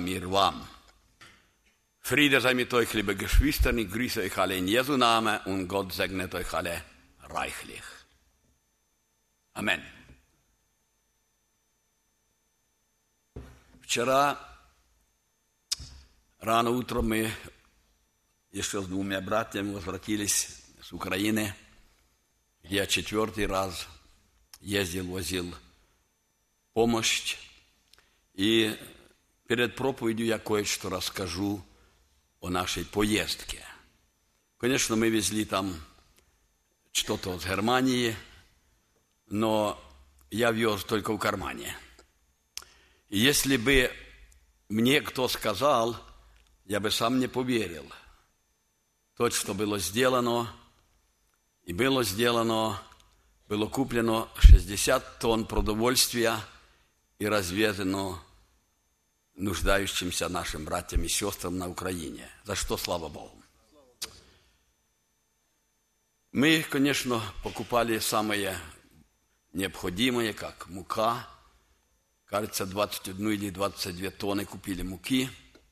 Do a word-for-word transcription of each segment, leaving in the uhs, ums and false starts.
Mir вам. Friede sei mit euch, liebe Geschwister, ich grüße euch alle in Jesu Namen und Gott segnet euch alle reichlich. Amen. Вчера рано утром мы еще с двумя братьями возвратились с Украины, где я четвертый раз ездил, возил помощь. И перед проповедью я кое-что расскажу о нашей поездке. Конечно, мы везли там что-то с Германии, но я вез только в кармане. И если бы мне кто сказал, я бы сам не поверил. То, что было сделано, и было сделано, было куплено шестьдесят тонн продовольствия и развезено нуждающимся нашим братьям и сестрам на Украине. За что слава Богу. Мы, конечно, покупали самое необходимое, как мука. Кажется, двадцать одну или двадцать две тонны купили муки.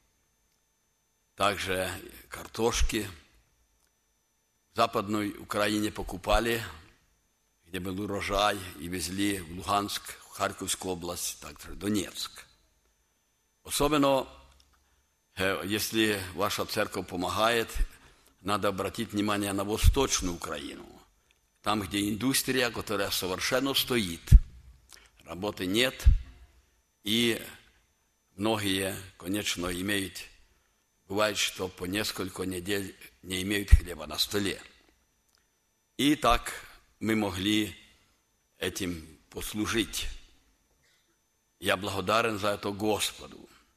Также картошки. В Западной Украине покупали, где был урожай, и везли в Луганск, в Харьковскую область, также Донецк. Особенно, если ваша церковь помогает, надо обратить внимание на Восточную Украину. Там, где индустрия, которая совершенно стоит. Работы нет, и многие, конечно, имеют, бывает, что по несколько недель не имеют хлеба на столе. И так мы могли этим послужить. Я благодарен за это Господу.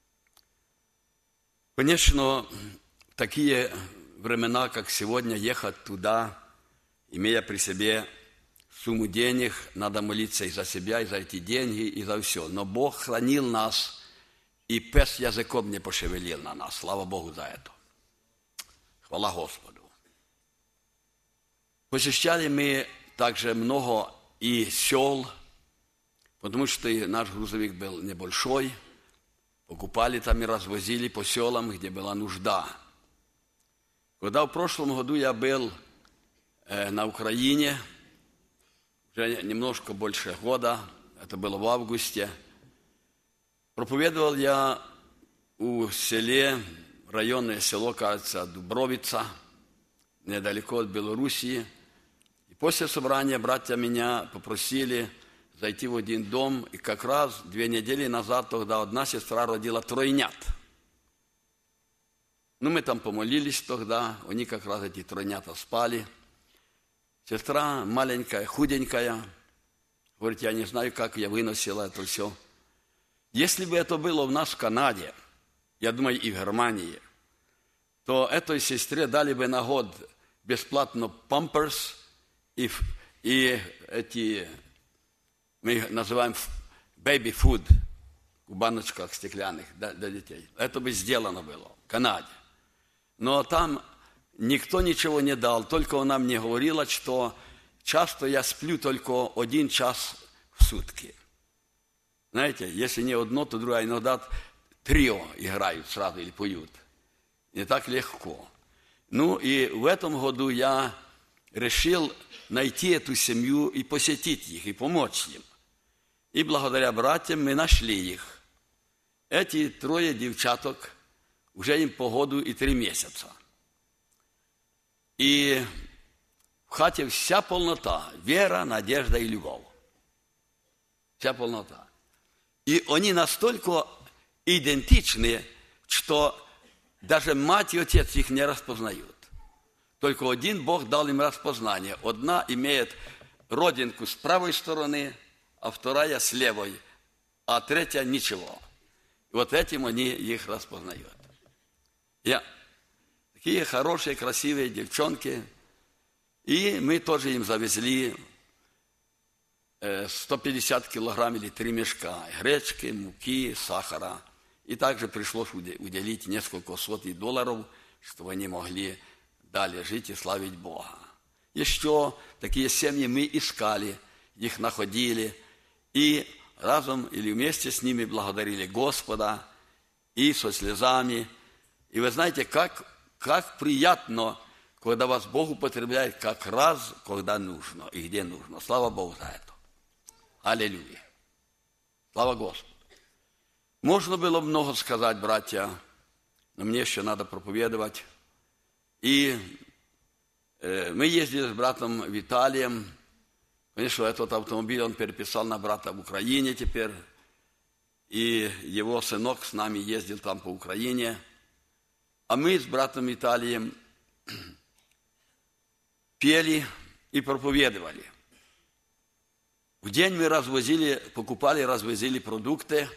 Конечно, в такие времена, как сегодня, ехать туда, имея при себе сумму денег, надо молиться и за себя, и за эти деньги, и за все. Но Бог хранил нас, и пес языком не пошевелил на нас. Слава Богу за это. Хвала Господу. Посещали мы также много и сел, потому что наш грузовик был небольшой. Покупали там и развозили по селам, где была нужда. Когда в прошлом году я был э, на Украине, уже немножко больше года, это было в августе, проповедовал я у селе, районное село, кажется, Дубровица, недалеко от Белоруссии. И после собрания братья меня попросили зайти в один дом, и как раз две недели назад тогда одна сестра родила тройнят. Ну, мы там помолились тогда, они как раз эти тройнята спали. Сестра маленькая, худенькая, говорит, я не знаю, как я выносила это все. Если бы это было у нас в Канаде, я думаю, и в Германии, то этой сестре дали бы на год бесплатно памперс и, и эти... Мы их называем baby food в баночках стеклянных для детей. Это бы сделано было в Канаде. Но там никто ничего не дал, только она мне говорила, что часто я сплю только один час в сутки. Знаете, если не одно, то другое. Иногда трио играют сразу или поют. Не так легко. Ну и в этом году я решил найти эту семью и посетить их, и помочь им. И благодаря братьям мы нашли их. Эти трое девчаток, уже им по году и три месяца. И в хате вся полнота, вера, надежда и любовь. Вся полнота. И они настолько идентичны, что даже мать и отец их не распознают. Только один Бог дал им распознание. Одна имеет родинку с правой стороны, а вторая с левой, а третья ничего. И вот этим они их распознают. Я. Такие хорошие, красивые девчонки. И мы тоже им завезли сто пятьдесят килограмм или три мешка гречки, муки, сахара. И также пришлось уделить несколько сотен долларов, чтобы они могли далее жить и славить Бога. Еще такие семьи мы искали, их находили, и разом или вместе с ними благодарили Господа и со слезами. И вы знаете, как, как приятно, когда вас Бог употребляет как раз, когда нужно и где нужно. Слава Богу за это. Аллилуйя. Слава Господу. Можно было много сказать, братья, но мне еще надо проповедовать. И э, мы ездили с братом Виталием. Конечно, этот автомобиль он переписал на брата в Украине теперь. И его сынок с нами ездил там по Украине. А мы с братом Виталием пели и проповедовали. В день мы развозили, покупали, развозили продукты,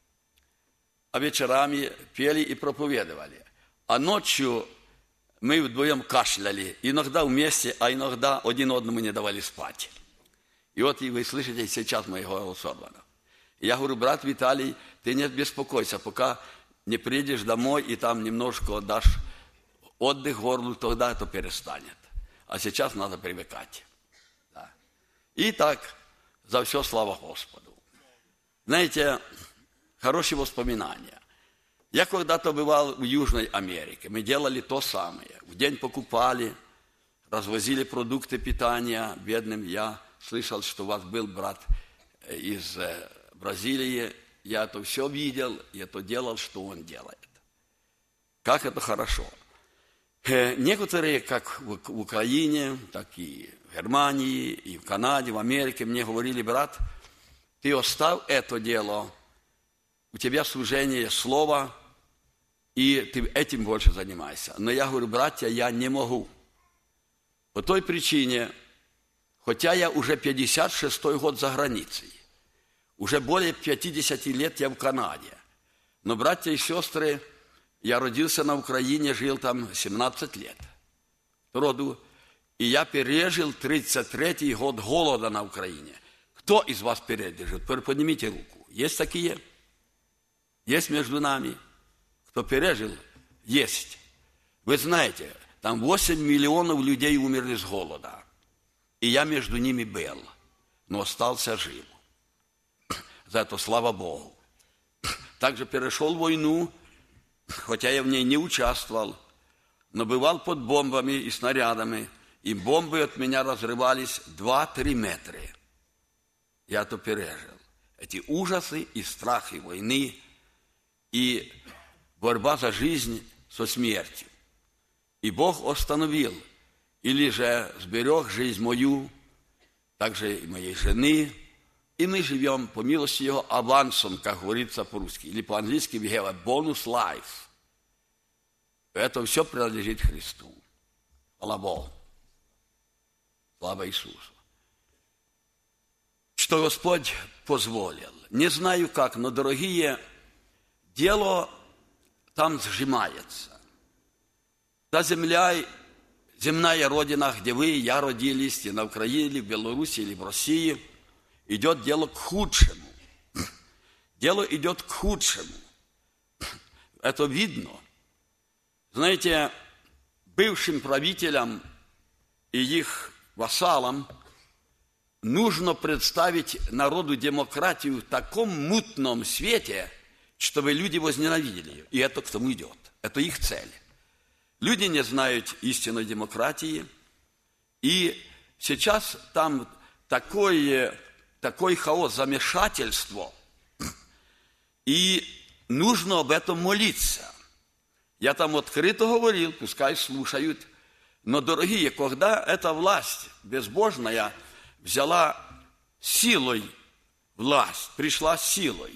а вечерами пели и проповедовали. А ночью мы вдвоем кашляли, иногда вместе, а иногда один одному не давали спать. И вот и вы слышите сейчас моего голос сорвано. Я говорю, брат Виталий, ты не беспокойся, пока не приедешь домой и там немножко дашь отдых горлу, тогда это перестанет. А сейчас надо привыкать. Да. И так, за все слава Господу. Знаете, хорошие воспоминания. Я когда-то бывал в Южной Америке. Мы делали то самое. В день покупали, развозили продукты питания бедным. Я слышал, что у вас был брат из Бразилии. Я это все видел, и это делал, что он делает. Как это хорошо. Некоторые, как в Украине, так и в Германии, и в Канаде, в Америке, мне говорили, брат, ты оставь это дело, у тебя служение слова, и ты этим больше занимайся. Но я говорю, братья, я не могу. По той причине, хотя я уже пятьдесят шестой год за границей, уже более пятьдесят лет я в Канаде, но, братья и сестры, я родился на Украине, жил там семнадцать лет роду, и я пережил тридцать третий год голода на Украине. Кто из вас пережил? Поднимите руку. Есть такие? Есть между нами? Кто пережил? Есть. Вы знаете, там восемь миллионов людей умерли с голода. И я между ними был, но остался жив. За это слава Богу. Также перешел войну, хотя я в ней не участвовал, но бывал под бомбами и снарядами, и бомбы от меня разрывались два-три метра. Я это пережил. Эти ужасы и страхи войны, и борьба за жизнь со смертью. И Бог остановил, или же сберег жизнь мою, также и моей жены, и мы живем, по милости Его, авансом, как говорится по-русски, или по-английски we have a bonus life. Это все принадлежит Христу. Слава Богу. Слава Иисусу. Что Господь позволил. Не знаю как, но, дорогие, дело там сжимается. Та земля, земная родина, где вы, я родились, и на Украине, в Беларуси или в России, идет дело к худшему. Дело идет к худшему. Это видно. Знаете, бывшим правителям и их вассалам нужно представить народу демократию в таком мутном свете, чтобы люди возненавидели ее. И это к тому идет. Это их цель. Люди не знают истинной демократии. И сейчас там такой, такой хаос, замешательство. И нужно об этом молиться. Я там открыто говорил, пускай слушают. Но, дорогие, когда эта власть безбожная взяла силой власть, пришла силой,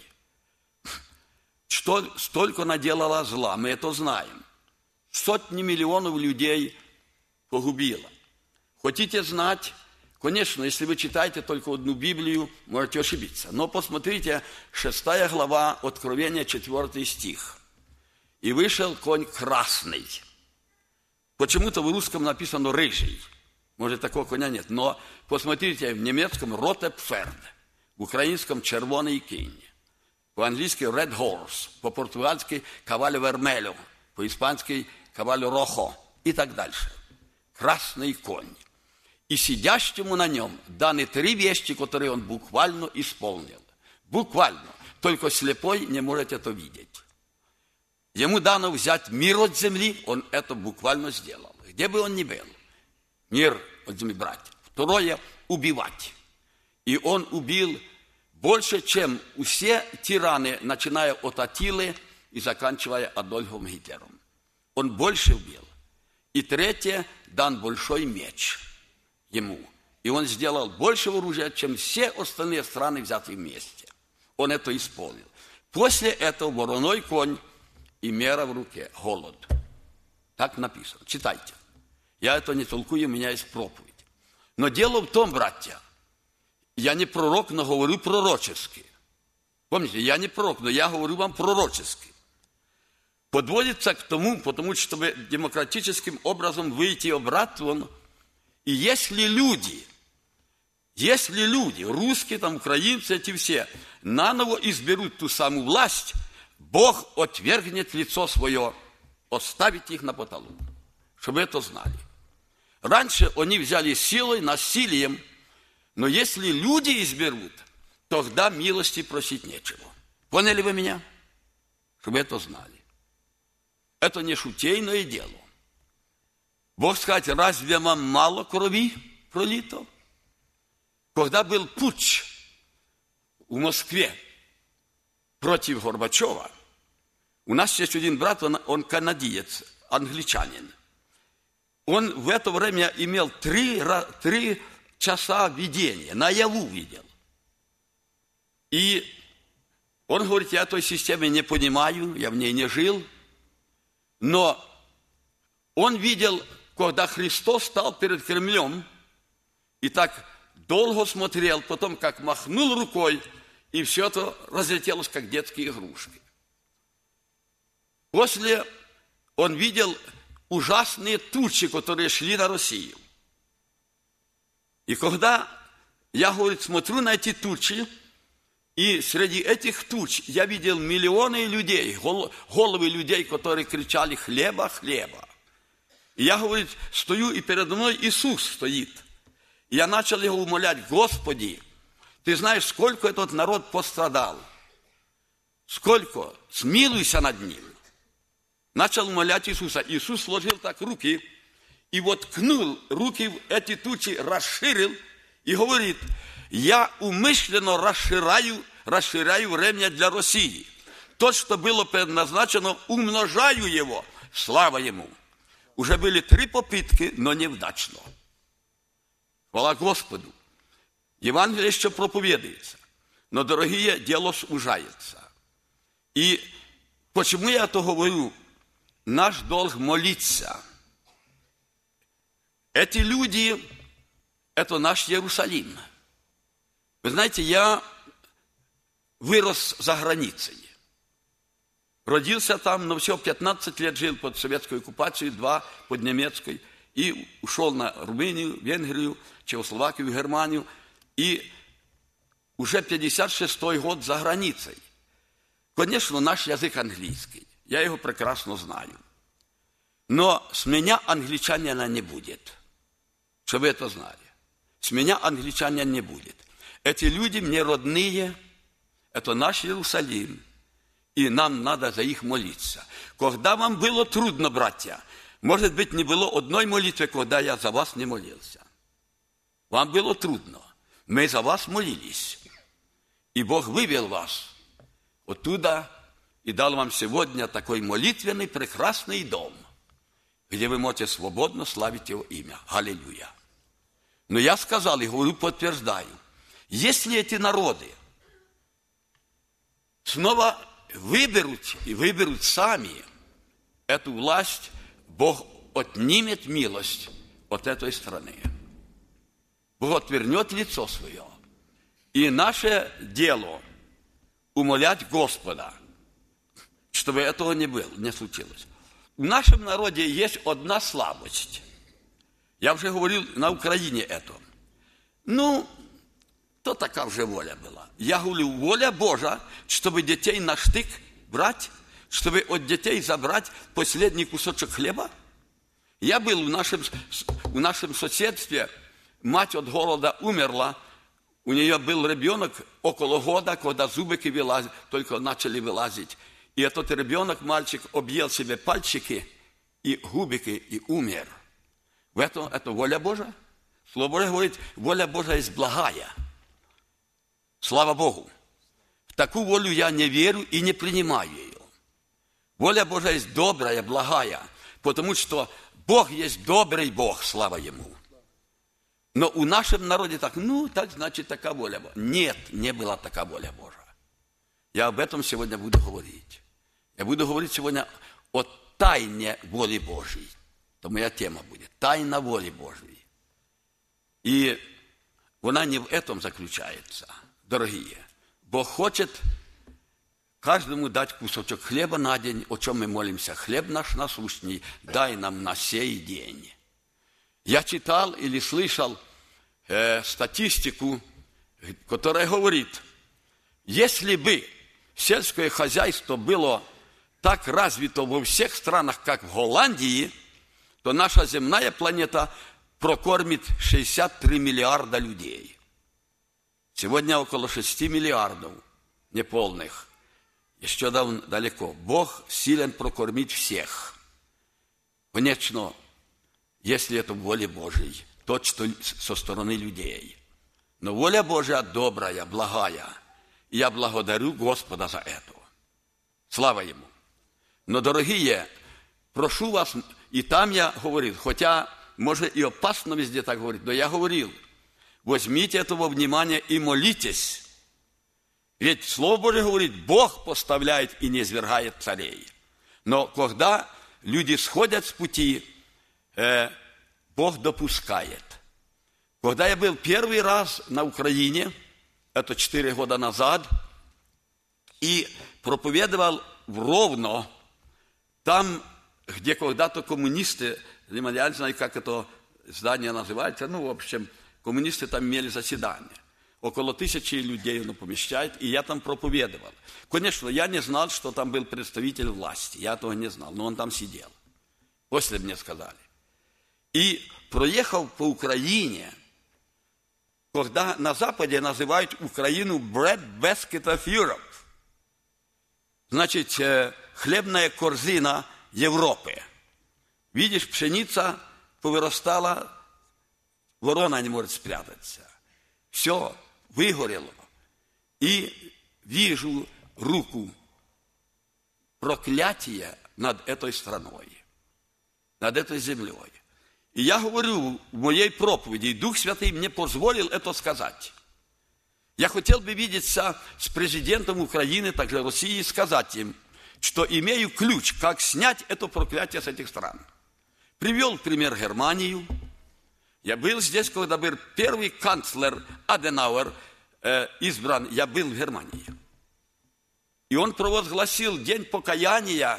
что столько наделала зла, мы это знаем. Сотни миллионов людей погубила. Хотите знать? Конечно, если вы читаете только одну Библию, можете ошибиться. Но посмотрите, шестая глава, Откровения, четвертый стих. «И вышел конь красный». Почему-то в русском написано «рыжий». Может, такого коня нет. Но посмотрите, в немецком «роте пферд», в украинском «червоный кінь», по-английски «red horse», по-португальски «каваль вермелю», по-испански «каваль рохо» и так дальше. Красный конь. И сидящему на нем даны три вещи, которые он буквально исполнил. Буквально. Только слепой не может это видеть. ему дано взять мир от земли, он это буквально сделал. Где бы он ни был, мир от земли брать. Второе – убивать. И он убил больше, чем все тираны, начиная от Аттилы и заканчивая Адольфом Гитлером. Он больше убил. И третье – дан большой меч ему. И он сделал больше оружия, чем все остальные страны, взятые вместе. Он это исполнил. После этого вороной конь и мера в руке, голод. Так написано. Читайте. Я это не толкую, у меня есть проповедь. Но дело в том, братья, я не пророк, но говорю пророчески. Помните, я не пророк, но я говорю вам пророчески. Подводится к тому, потому что чтобы демократическим образом выйти обратно. И если люди, если люди, русские, там, украинцы, эти все, наново изберут ту самую власть, Бог отвергнет лицо свое, оставит их на потолок. Чтобы это знали. Раньше они взяли силой, насилием, но если люди изберут, тогда милости просить нечего. Поняли вы меня? Чтобы это знали. Это не шутейное дело. Бог сказать, разве вам мало крови пролито? Когда был путч в Москве против Горбачева, у нас есть один брат, он, он канадиец, англичанин. Он в это время имел три, три часа видения, наяву видел. И он говорит, я той системы не понимаю, я в ней не жил, но он видел, когда Христос стал перед Кремлем, и так долго смотрел, потом как махнул рукой, и все это разлетелось, как детские игрушки. После он видел ужасные тучи, которые шли на Россию. И когда я, говорит, смотрю на эти тучи, и среди этих туч я видел миллионы людей, головы людей, которые кричали «хлеба, хлеба». И я, говорит, стою, и передо мной Иисус стоит. И я начал его умолять, Господи, ты знаешь, сколько этот народ пострадал. Сколько? Смилуйся над ним. Начал умолять Иисуса. Иисус сложил так руки, и вот ткнул руки в эти тучи, расширил, и говорит, я умышленно расширяю, расширяю время для России. То, что было предназначено, умножаю его. Слава ему. Уже были три попытки, но неудачно. Хвала Господу. Евангелие еще проповедуется. Но, дорогие, дело сужается. И почему я это говорю? Наш долг молиться. Эти люди, это наш Иерусалим. Вы знаете, я вырос за границей. Родился там, но все, пятнадцать лет жил под советской оккупацией, два под немецкой. И ушел на Румынию, Венгрию, Чехословакию, Германию. И уже пятьдесят шестой год за границей. Конечно, наш язык английский. Я его прекрасно знаю. Но с меня англичанина не будет. Чтобы вы это знали. С меня англичанина не будет. Эти люди мне родные. Это наш Иерусалим. И нам надо за их молиться. Когда вам было трудно, братья, может быть, не было одной молитвы, когда я за вас не молился. Вам было трудно. Мы за вас молились. И Бог вывел вас оттуда и дал вам сегодня такой молитвенный, прекрасный дом, где вы можете свободно славить Его имя. Аллилуйя. Но я сказал и говорю, подтверждаю, если эти народы снова выберут и выберут сами эту власть, Бог отнимет милость от этой страны. Бог отвернет лицо свое. И наше дело умолять Господа, чтобы этого не было, не случилось. В нашем народе есть одна слабость. Я уже говорил на Украине это. Ну, то такая же воля была. Я говорю, воля Божия, чтобы детей на штык брать, чтобы от детей забрать последний кусочек хлеба. Я был в нашем, в нашем соседстве, мать от голода умерла, у нее был ребенок около года, когда зубики вылазили, только начали вылазить. И этот ребенок, мальчик, объел себе пальчики и губики и умер. В этом это воля Божия. Слово Божие говорит, воля Божия есть благая. Слава Богу. В такую волю я не верю и не принимаю ее. Воля Божия есть добрая, благая, потому что Бог есть добрый Бог, слава Ему. Но у нашем народе так, ну, так значит, такая воля Божия. Нет, не была такая воля Божия. Я об этом сегодня буду говорить. Я буду говорить сегодня о тайне воли Божьей. Это моя тема будет. Тайна воли Божьей. И она не в этом заключается, дорогие. Бог хочет каждому дать кусочек хлеба на день, о чем мы молимся. Хлеб наш насущный, дай нам на сей день. Я читал или слышал э, статистику, которая говорит, если бы сельское хозяйство было так развито во всех странах, как в Голландии, то наша земная планета прокормит шестьдесят три миллиарда людей. Сегодня около шести миллиардов неполных. Еще далеко. Бог силен прокормить всех. Конечно, если это воля Божьей, то, что со стороны людей. Но воля Божья добрая, благая. И я благодарю Господа за это. Слава Ему. Но, дорогие, прошу вас, и там я говорил, хотя, может, и опасно везде так говорить, но я говорил, возьмите этого внимания и молитесь. Ведь Слово Божие говорит, Бог поставляет и не низвергает царей. Но когда люди сходят с пути, э, Бог допускает. Когда я был первый раз на Украине, это четыре года назад, и проповедовал в Ровно, там, где когда-то коммунисты, я не знаю, как это здание называется, ну, в общем, коммунисты там имели заседание. Около тысячи людей оно помещает, и я там проповедовал. Конечно, я не знал, что там был представитель власти, я этого не знал, но он там сидел. После мне сказали. И проехал по Украине, когда на Западе называют Украину bread basket of Europe, значит, хлебная корзина Европы. Видишь, пшеница повырастала, ворона не может спрятаться. Все выгорело. И вижу руку проклятия над этой страной, над этой землей. И я говорю в моей проповеди, и Дух Святый мне позволил это сказать. Я хотел бы видеться с президентом Украины, также России, и сказать им, что имею ключ, как снять это проклятие с этих стран. Привел в пример Германию. Я был здесь, когда был первый канцлер Аденауэр э, избран, я был в Германии. И он провозгласил день покаяния,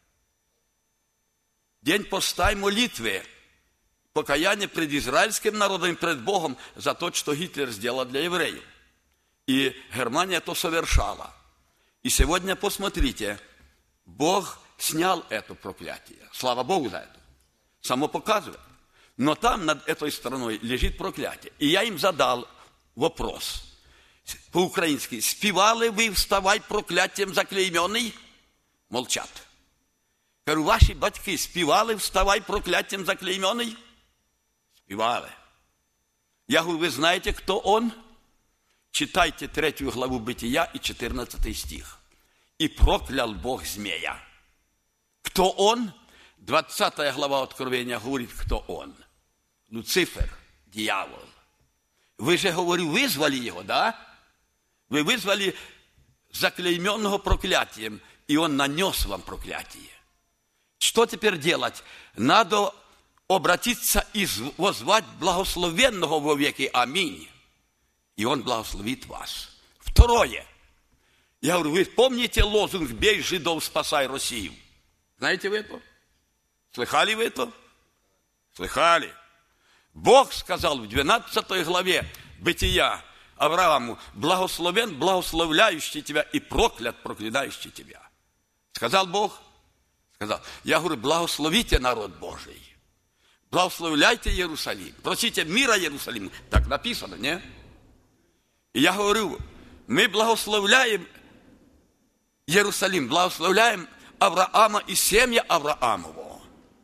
день поста и молитвы, покаяние пред израильским народом и пред Богом за то, что Гитлер сделал для евреев. И Германия это совершала. И сегодня посмотрите, Бог снял это проклятие. Слава Богу за это. Само показывает. Но там над этой страной лежит проклятие. И я им задал вопрос по-украински. Спевали вы «Вставай проклятием заклейменный»? Молчат. Говорю, ваши батьки спевали «Вставай проклятием заклейменный»? Спевали. Я говорю, вы знаете, кто он? Читайте третью главу Бытия и четырнадцатый стих. И проклял Бог змея. Кто он? двадцатая глава Откровения говорит, кто он. Люцифер, дьявол. Вы же, говорю, вызвали его, да? Вы вызвали заклейменного проклятием, и он нанес вам проклятие. Что теперь делать? Надо обратиться и воззвать благословенного во веки. Аминь. И он благословит вас. Второе. Я говорю, вы помните лозунг «Бей жидов, спасай Россию»? Знаете вы это? Слыхали вы это? Слыхали. Бог сказал в двенадцатой главе Бытия Аврааму, благословен, благословляющий тебя, и проклят, проклинающий тебя. Сказал Бог? Сказал. Я говорю, благословите народ Божий. Благословляйте Иерусалим. Просите мира Иерусалиму. Так написано, не? И я говорю, мы благословляем Иерусалим, благословляем Авраама и семя Авраамово.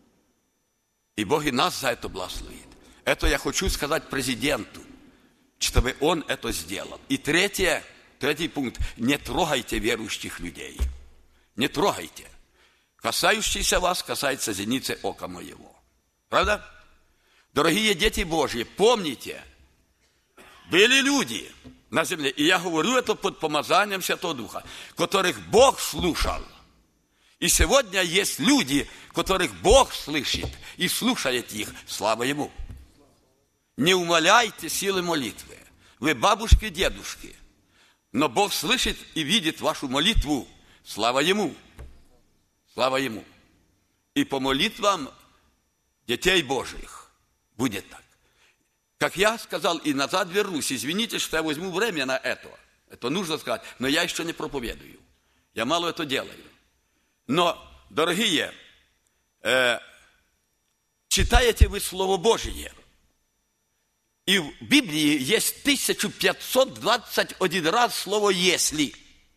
И Бог и нас за это благословит. Это я хочу сказать президенту, чтобы он это сделал. И третье, третий пункт. Не трогайте верующих людей. Не трогайте. Касающийся вас, касается зеницы ока моего. Правда? Дорогие дети Божьи, помните, были люди на земле, и я говорю это под помазанием Святого Духа, которых Бог слушал. И сегодня есть люди, которых Бог слышит и слушает их. Слава Ему. Не умаляйте силы молитвы. Вы бабушки, дедушки. Но Бог слышит и видит вашу молитву. Слава Ему. Слава Ему. И по молитвам детей Божьих будет так. Как я сказал, и назад вернусь. Извините, что я возьму время на это. Это нужно сказать. Но я еще не проповедую. Я мало это делаю. Но, дорогие, э, читаете вы Слово Божие. И в Библии есть тысяча пятьсот двадцать один раз слово «если».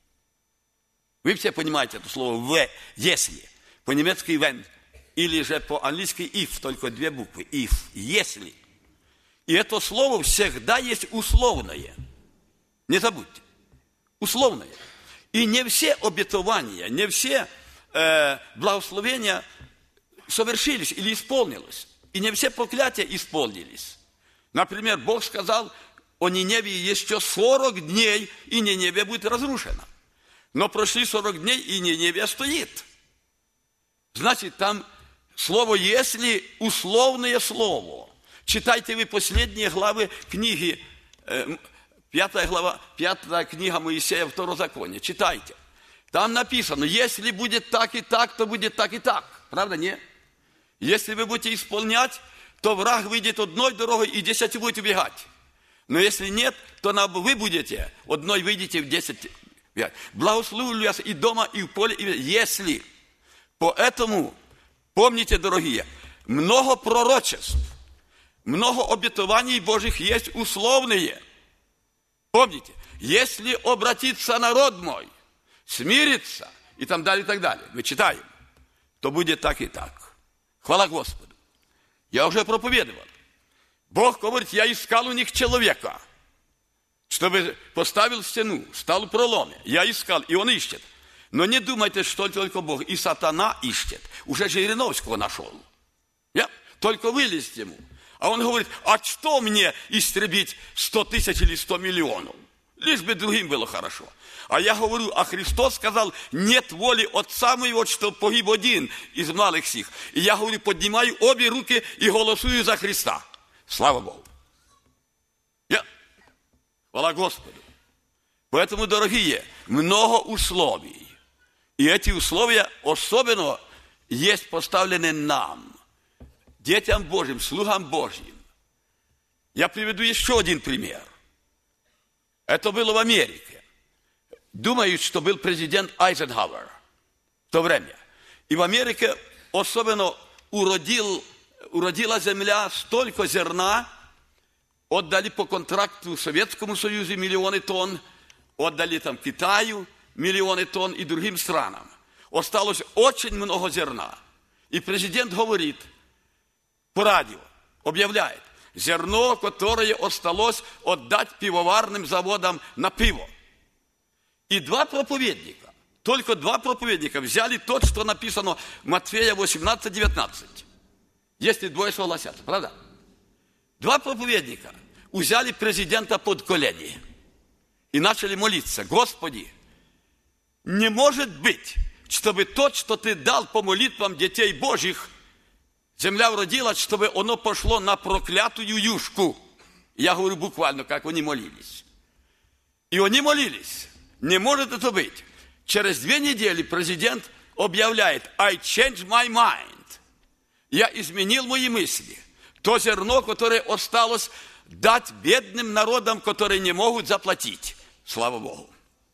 Вы все понимаете это слово «в», «если». По-немецки «wenn». Или же по-английски «if», только две буквы. «If», «если». И это слово всегда есть условное. Не забудьте. Условное. И не все обетования, не все э, благословения совершились или исполнились. И не все проклятия исполнились. Например, Бог сказал о Ниневии еще сорок дней, и Ниневия будет разрушена. Но прошли сорок дней, и Ниневия стоит. Значит, там слово «если» условное слово. Читайте вы последние главы книги, э, пятая глава, пятая книга Моисея, Второзаконие. Читайте. Там написано, если будет так и так, то будет так и так. Правда, нет? Если вы будете исполнять, то враг выйдет одной дорогой и десять будет убегать. Но если нет, то вы будете одной выйдете в десять убегать. Благословлю вас и дома, и в поле, и если. Поэтому, помните, дорогие, много пророчеств, много обетований Божьих есть условные. Помните, если обратится народ мой, смирится, и там далее, и так далее, мы читаем, то будет так и так. Хвала Господу. Я уже проповедовал. Бог говорит, я искал у них человека, чтобы поставил стену, стал в проломе. Я искал, и он ищет. Но не думайте, что только Бог. И сатана ищет. Уже Жириновского нашел. Я? Только вылезть ему. А он говорит, а что мне истребить сто тысяч или сто миллионов? Лишь бы другим было хорошо. А я говорю, а Христос сказал, нет воли Отца моего, что погиб один из малых сих. И я говорю, поднимаю обе руки и голосую за Христа. Слава Богу. Я... Хвала Господу. Поэтому, дорогие, много условий. И эти условия особенно есть поставлены нам, детям Божьим, слугам Божьим. Я приведу еще один пример. Это было в Америке. Думают, что был президент Айзенхауэр в то время. И в Америке особенно уродил, уродила земля столько зерна, отдали по контракту Советскому Союзу миллионы тонн, отдали там Китаю миллионы тонн и другим странам. Осталось очень много зерна. И президент говорит по радио, объявляет, зерно, которое осталось, отдать пивоварным заводам на пиво. И два проповедника, только два проповедника взяли то, что написано в Матфея восемнадцать девятнадцать. Если двое согласятся, правда? Два проповедника взяли президента под колени и начали молиться. Господи, не может быть, чтобы то, что Ты дал по молитвам детей Божьих, земля уродилась, чтобы оно пошло на проклятую юшку. Я говорю буквально, как они молились. И они молились. Не может это быть. Через две недели президент объявляет, I changed my mind. Я изменил мои мысли. То зерно, которое осталось, дать бедным народам, которые не могут заплатить. Слава Богу.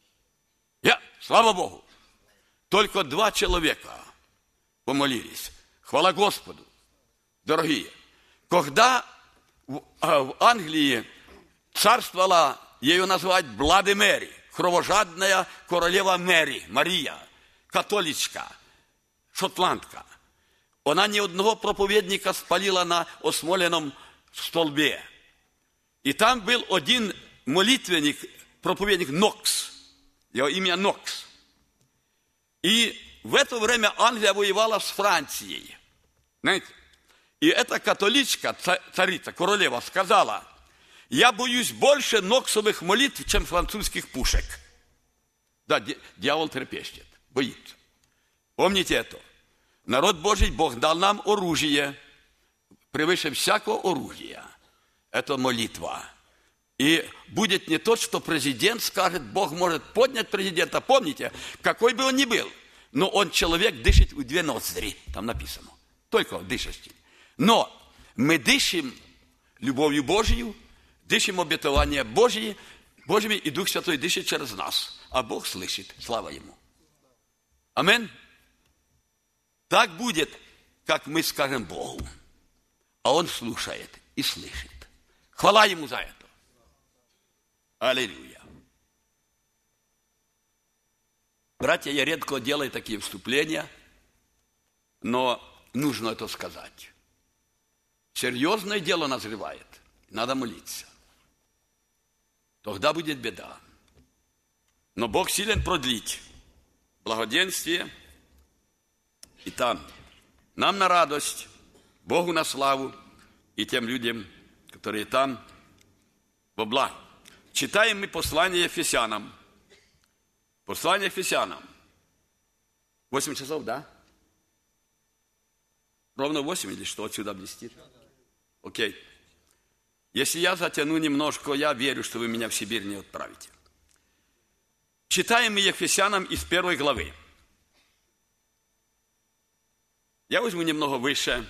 Я, слава Богу. Только два человека помолились. Хвала Господу. Дорогие, когда в Англии царствовала, ее называют Блади Мэри, кровожадная королева Мэри, Мария, католичка, шотландка. Она ни одного проповедника спалила на осмоленном столбе. И там был один молитвенник, проповедник Нокс, его имя Нокс. И в это время Англия воевала с Францией. Знаете? И эта католичка, царица, королева, сказала: я боюсь больше ноксовых молитв, чем французских пушек. Да, дьявол трепещет, боится. Помните это. Народ Божий, Бог дал нам оружие, превыше всякого оружия. Это молитва. И будет не то, что президент скажет, Бог может поднять президента. Помните, какой бы он ни был, но он человек, дышит в две ноздри, там написано. Только дышащий. Но мы дышим любовью Божью, дышим обетование Божье, Божьими, и Дух Святой дышит через нас. А Бог слышит. Слава Ему. Аминь. Так будет, как мы скажем Богу. А Он слушает и слышит. Хвала Ему за это. Аллилуйя. Братья, я редко делаю такие вступления, но нужно это сказать. Серьезное дело назревает. Надо молиться. Тогда будет беда. Но Бог силен продлить благоденствие. И там нам на радость, Богу на славу и тем людям, которые там во благо. Читаем мы послание Ефесянам. Послание Ефесянам. Восемь часов, да? Ровно восемь или что отсюда блестит? Окей. Если я затяну немножко, я верю, что вы меня в Сибирь не отправите. Читаем мы Ефесянам из первой главы. Я возьму немного выше.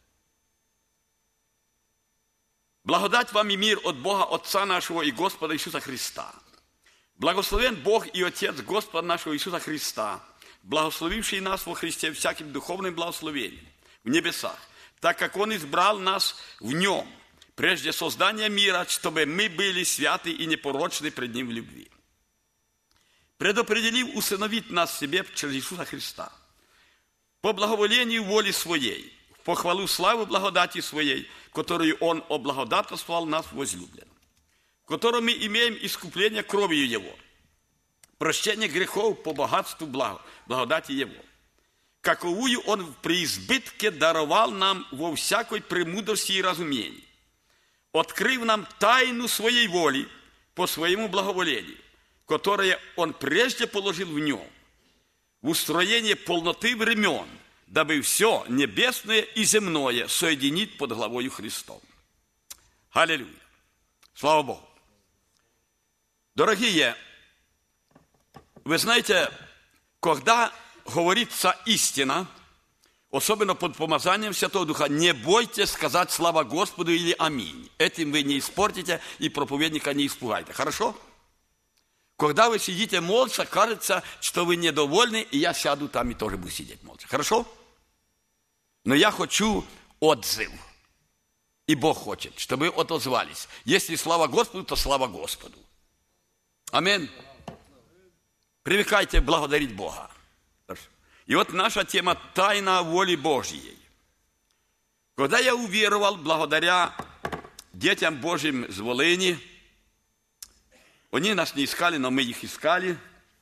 Благодать вам и мир от Бога, Отца нашего и Господа Иисуса Христа. Благословен Бог и Отец Господа нашего Иисуса Христа, благословивший нас во Христе всяким духовным благословением в небесах, так как Он избрал нас в Нем, прежде создания мира, чтобы мы были святы и непорочны пред Ним в любви. Предопределив усыновить нас себе через Иисуса Христа, по благоволению воли Своей, в похвалу славы благодати Своей, которую Он облагодатствовал нас возлюбленным, в котором мы имеем искупление кровью Его, прощение грехов по богатству благодати Его, каковую Он в преизбытке даровал нам во всякой премудрости и разумении, открыв нам тайну Своей воли по Своему благоволению, которое Он прежде положил в Нем, в устроение полноты времен, дабы все небесное и земное соединить под главою Христом. Аллилуйя! Слава Богу! Дорогие, вы знаете, когда говорится истина, особенно под помазанием Святого Духа, не бойтесь сказать слава Господу или аминь. Этим вы не испортите и проповедника не испугаете. Хорошо? Когда вы сидите молча, кажется, что вы недовольны, и я сяду там и тоже буду сидеть молча. Хорошо? Но я хочу отзыв. И Бог хочет, чтобы вы отозвались. Если слава Господу, то слава Господу. Аминь. Привыкайте благодарить Бога. И вот наша тема – тайна воли Божьей. Когда я уверовал, благодаря детям Божьим с Волыни, они нас не искали, но мы их искали.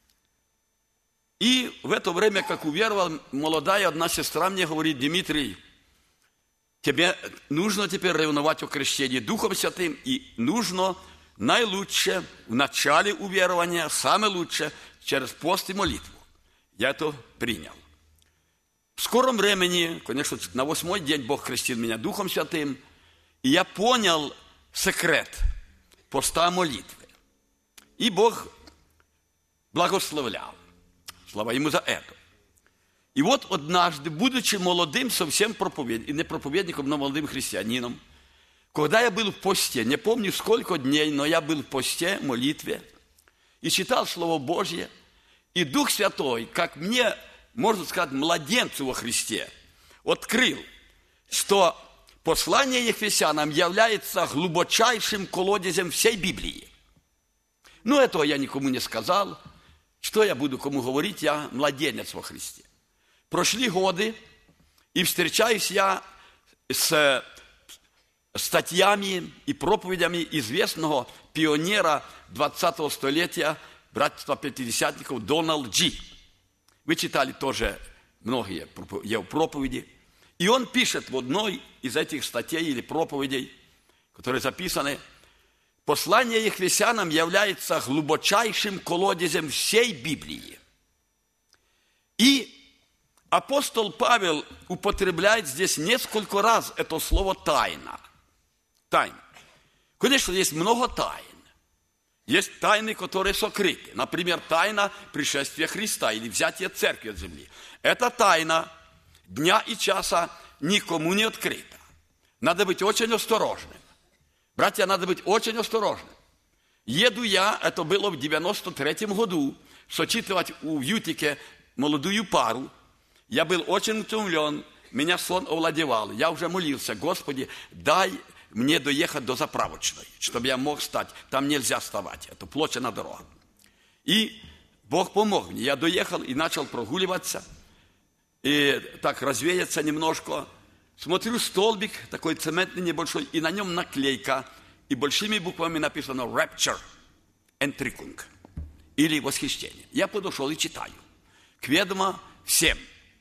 И в это время, как уверовал, молодая одна сестра мне говорит: Дмитрий, тебе нужно теперь ревновать о крещении Духом Святым, и нужно наилучше в начале уверования, самое лучшее, через пост и молитву. Я это принял. В скором времени, конечно, на восьмой день Бог крестил меня Духом Святым, и я понял секрет поста молитвы. И Бог благословлял. Слава Ему за это. И вот однажды, будучи молодым, совсем проповедником, не проповедником, но молодым христианином, когда я был в посте, не помню сколько дней, но я был в посте, молитве, и читал Слово Божье, и Дух Святой, как мне, можно сказать, младенцу во Христе, открыл, что послание Ефесянам является глубочайшим колодезем всей Библии. Ну, этого я никому не сказал. Что я буду кому говорить? Я младенец во Христе. Прошли годы, и встречаюсь я с статьями и проповедями известного пионера двадцатого столетия, братства пятидесятников Дональд Джи. Вы читали тоже многие его проповеди. И он пишет в одной из этих статей или проповедей, которые записаны: послание Ефесянам является глубочайшим колодезем всей Библии. И апостол Павел употребляет здесь несколько раз это слово «тайна». Тайна. Конечно, есть много тайн. Есть тайны, которые сокрыты. Например, тайна пришествия Христа или взятия церкви от земли. Эта тайна дня и часа никому не открыта. Надо быть очень осторожным. Братья, надо быть очень осторожным. Еду я, это было в девяносто третьем году, сочетывать в Ютике молодую пару. Я был очень утомлен, меня сон овладевал. Я уже молился: Господи, дай мне доехать до заправочной, чтобы я мог встать. Там нельзя вставать, это плочена дорога. И Бог помог мне. Я доехал и начал прогуливаться, и так развеяться немножко. Смотрю, столбик такой цементный небольшой, и на нем наклейка, и большими буквами написано «Rapture Entrykung», или «Восхищение». Я подошел и читаю. К ведома всем,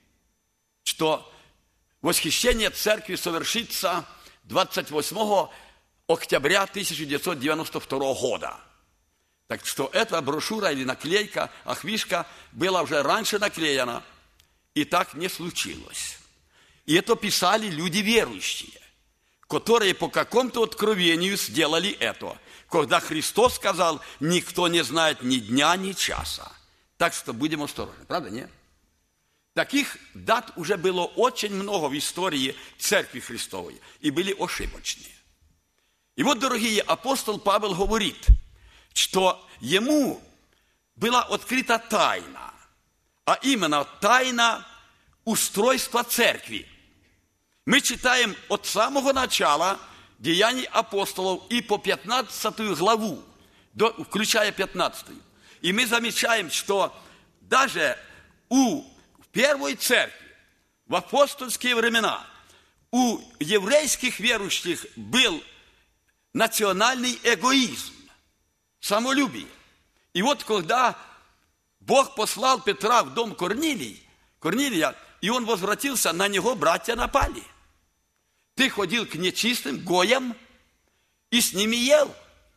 что восхищение церкви совершится двадцать восьмого октября тысяча девятьсот девяносто второго года. Так что эта брошюра или наклейка, ахвишка, была уже раньше наклеена, и так не случилось. И это писали люди верующие, которые по какому-то откровению сделали это, когда Христос сказал: никто не знает ни дня, ни часа. Так что будем осторожны, правда, нет? Таких дат уже было очень много в истории Церкви Христовой, и были ошибочные. И вот, дорогие, апостол Павел говорит, что ему была открыта тайна, а именно тайна устройства церкви. Мы читаем от самого начала Деяний апостолов и по пятнадцатую главу, до, включая пятнадцатую. И мы замечаем, что даже у первой церкви в апостольские времена у еврейских верующих был национальный эгоизм, самолюбие. И вот когда Бог послал Петра в дом Корнилий, Корнилия, и он возвратился, на него братья напали. Ты ходил к нечистым, гоям, и с ними ел.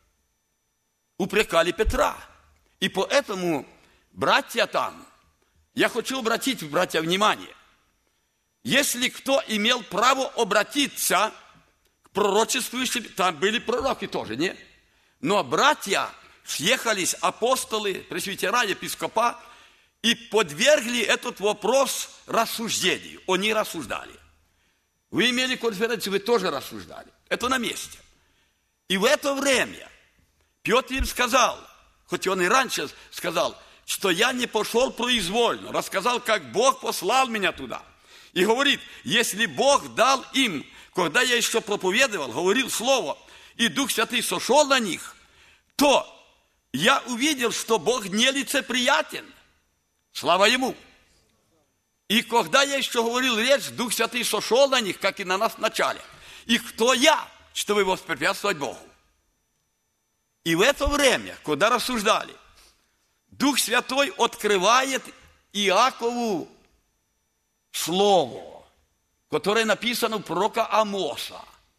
Упрекали Петра. И поэтому братья там, я хочу обратить, братья, внимание, если кто имел право обратиться к пророчествующим, там были пророки тоже, не? Но братья съехались, апостолы, пресвитера, епископа, и подвергли этот вопрос рассуждению. Они рассуждали. Вы имели конференцию, вы тоже рассуждали. Это на месте. И в это время Петр им сказал, хоть он и раньше сказал, что я не пошел произвольно, рассказал, как Бог послал меня туда. И говорит, если Бог дал им, когда я еще проповедовал, говорил слово, и Дух Святый сошел на них, то я увидел, что Бог нелицеприятен. Слава Ему! И когда я еще говорил речь, Дух Святый сошел на них, как и на нас в начале. И кто я, чтобы воспрепятствовать Богу? И в это время, когда рассуждали, Дух Святой открывает Иакову слово, которое написано у пророка Амоса.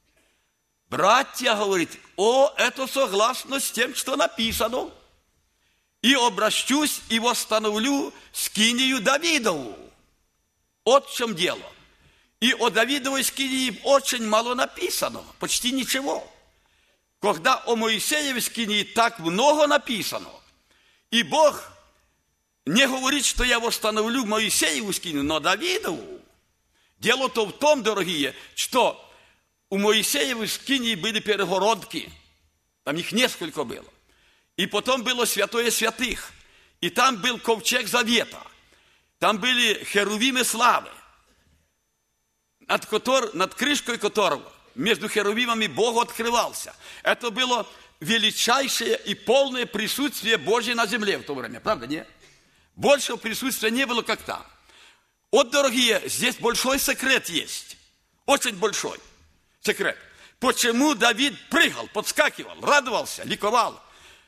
Братья, говорит, о, это согласно с тем, что написано. И обращусь и восстановлю скинию Давидову. Вот в чем дело. И о Давидовой скинии очень мало написано, почти ничего. Когда о Моисеевой скинии так много написано, и Бог не говорит, что я восстановлю Моисееву скинию, но Давидову. Дело-то в том, дорогие, что у Моисеевой скинии были перегородки, там их несколько было. И потом было святое святых, и там был ковчег завета, там были херувимы славы, над, котор, над крышкой которого между херувимами Бог открывался. Это было величайшее и полное присутствие Божье на земле в то время. Правда, нет? Большего присутствия не было, как там. Вот, дорогие, здесь большой секрет есть. Очень большой секрет. Почему Давид прыгал, подскакивал, радовался, ликовал?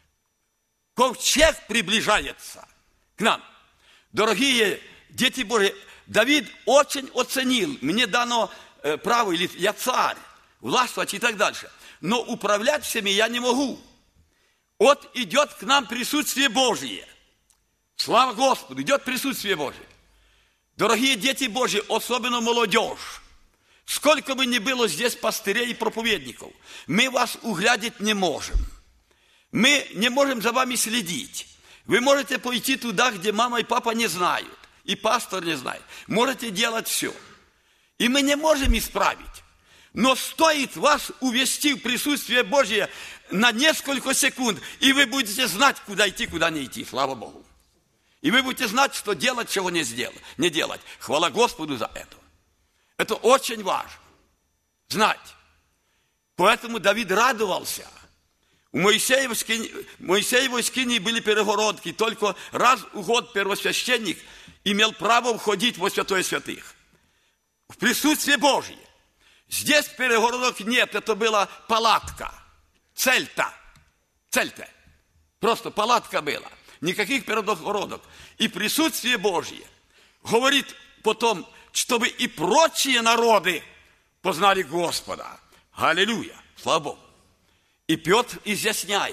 Ковчег приближается к нам. Дорогие дети Божьи, Давид очень оценил. Мне дано э, право, или я царь, властвовать и так дальше. Но управлять всеми я не могу. Вот идет к нам присутствие Божье. Слава Господу, идет присутствие Божье. Дорогие дети Божьи, особенно молодежь, сколько бы ни было здесь пастырей и проповедников, мы вас углядеть не можем. Мы не можем за вами следить. Вы можете пойти туда, где мама и папа не знают, и пастор не знает. Можете делать все. И мы не можем исправить. Но стоит вас увести в присутствие Божье на несколько секунд, и вы будете знать, куда идти, куда не идти. Слава Богу. И вы будете знать, что делать, чего не сделать, не делать. Хвала Господу за это. Это очень важно. Знать. Поэтому Давид радовался. У Моисеевой скинии были перегородки. Только раз в год первосвященник имел право входить во святое святых. В присутствие Божье. Здесь перегородок нет. Это была палатка. Цельта. Цельта. Просто палатка была. Никаких перегородок. И присутствие Божье говорит потом, чтобы и прочие народы познали Господа. Аллилуйя. Слава Богу. И Петр изъясняет.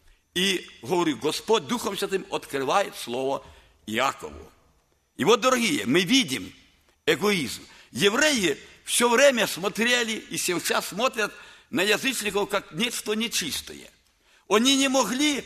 И говорит, Господь Духом Святым открывает слово Иакову. И вот, дорогие, мы видим эгоизм. Евреи все время смотрели и сейчас смотрят на язычников как нечто нечистое. Они не могли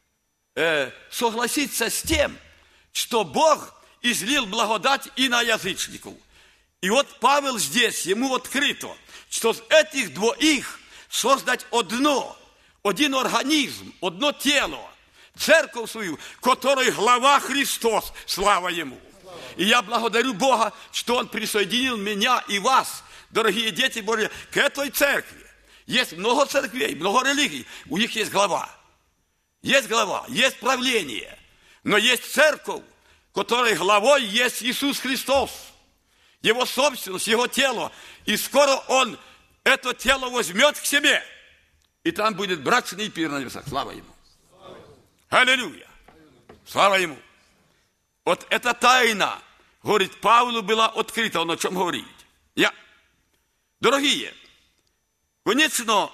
э, согласиться с тем, что Бог излил благодать и на язычников. И вот Павел здесь, ему открыто, что с этих двоих создать одно, один организм, одно тело, церковь свою, которой глава Христос, слава Ему. И я благодарю Бога, что Он присоединил меня и вас, дорогие дети Божьи, к этой церкви. Есть много церквей, много религий, у них есть глава. Есть глава, есть правление, но есть церковь, которой главой есть Иисус Христос. Его собственность, Его тело. И скоро Он это тело возьмет к себе. И там будет брачный пир на небесах. Слава Ему. Аллилуйя. Слава Ему. Вот эта тайна, говорит, Павлу была открыта. Он о чем говорит? Я. Дорогие, конечно,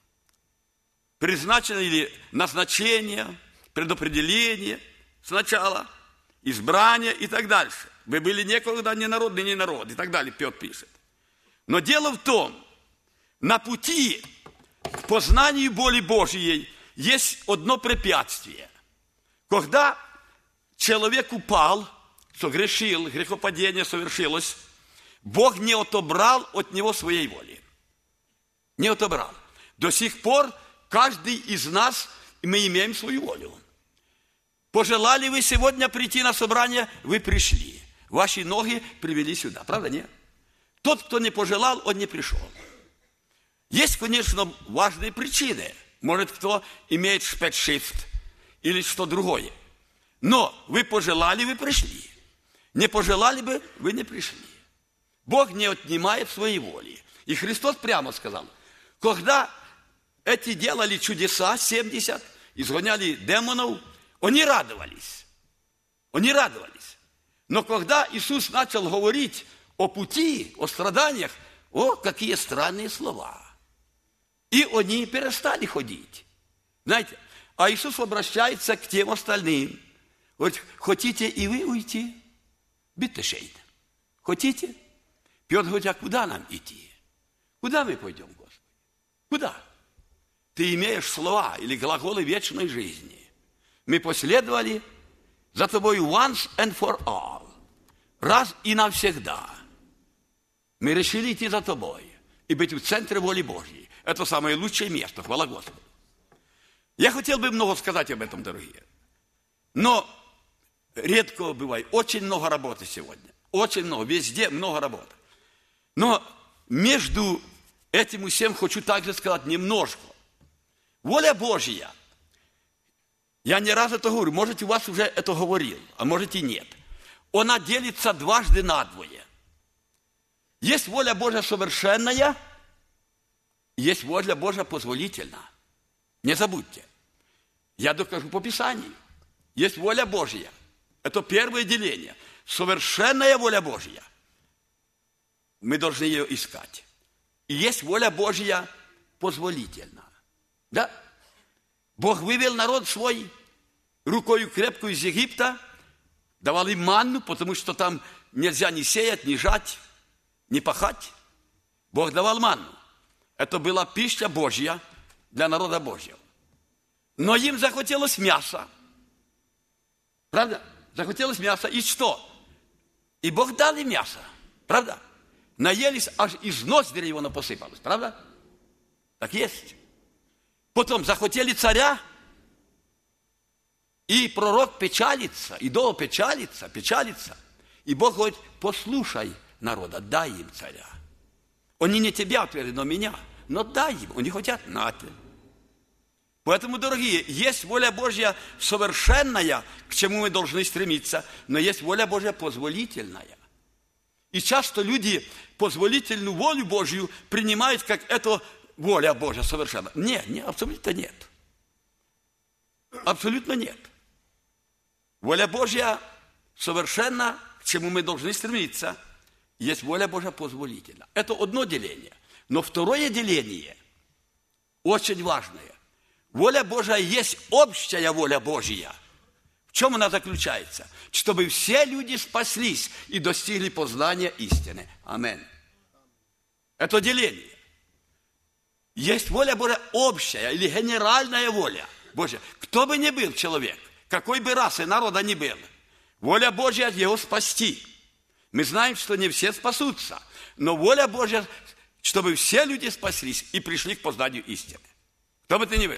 призначено или назначение, предопределение сначала, избрание и так дальше. Вы были некогда не народ, не народ, и так далее, Петр пишет. Но дело в том, на пути к познанию воли Божьей есть одно препятствие. Когда человек упал, согрешил, грехопадение совершилось, Бог не отобрал от него своей воли. Не отобрал. До сих пор каждый из нас, мы имеем свою волю. Пожелали вы сегодня прийти на собрание, вы пришли. Ваши ноги привели сюда. Правда, нет? Тот, кто не пожелал, он не пришел. Есть, конечно, важные причины. Может, кто имеет спецшифт или что другое. Но вы пожелали, вы пришли. Не пожелали бы, вы не пришли. Бог не отнимает своей воли. И Христос прямо сказал, когда эти делали чудеса, семьдесят, изгоняли демонов, они радовались. Они радовались. Но когда Иисус начал говорить о пути, о страданиях, о, какие странные слова. И они перестали ходить. Знаете, а Иисус обращается к тем остальным. Вот, хотите и вы уйти? Биттешейн. Хотите? Петр говорит, а куда нам идти? Куда мы пойдем, Господи? Куда? Ты имеешь слова или глаголы вечной жизни. Мы последовали за тобой once and for all. Раз и навсегда. Мы решили идти за тобой и быть в центре воли Божьей. Это самое лучшее место. Хвала Господу. Я хотел бы много сказать об этом, дорогие. Но редко бывает. Очень много работы сегодня. Очень много. Везде много работы. Но между этим и всем хочу также сказать немножко. Воля Божья. Я не раз это говорю, может, у вас уже это говорил, а может и нет. Она делится дважды надвое. Есть воля Божья совершенная, есть воля Божья позволительная. Не забудьте. Я докажу по Писанию. Есть воля Божья. Это первое деление. Совершенная воля Божья. Мы должны ее искать. И есть воля Божья позволительная. Да? Бог вывел народ свой рукою крепкую из Египта, давал им манну, потому что там нельзя ни сеять, ни жать, ни пахать. Бог давал манну. Это была пища Божья для народа Божьего. Но им захотелось мяса. Правда? Захотелось мяса. И что? И Бог дал им мясо. Правда? Наелись, аж из ноздри его посыпалось. Правда? Так есть. Потом захотели царя, и пророк печалится, и долго печалится, печалится. И Бог говорит, послушай народа, дай им царя. Они не тебя отвергли, но меня. Но дай им, они хотят, нате. Поэтому, дорогие, есть воля Божья совершенная, к чему мы должны стремиться, но есть воля Божья позволительная. И часто люди позволительную волю Божью принимают, как это воля Божья совершенная. Нет, нет, абсолютно нет. Абсолютно нет. Воля Божья совершенна, к чему мы должны стремиться. Есть воля Божья позволительна. Это одно деление. Но второе деление очень важное. Воля Божья есть общая воля Божья. В чем она заключается? Чтобы все люди спаслись и достигли познания истины. Аминь. Это деление. Есть воля Божья общая или генеральная воля Божья. Кто бы ни был человек, какой бы расы народа ни был, воля Божья его спасти. Мы знаем, что не все спасутся, но воля Божья, чтобы все люди спаслись и пришли к познанию истины. Кто бы ты ни был.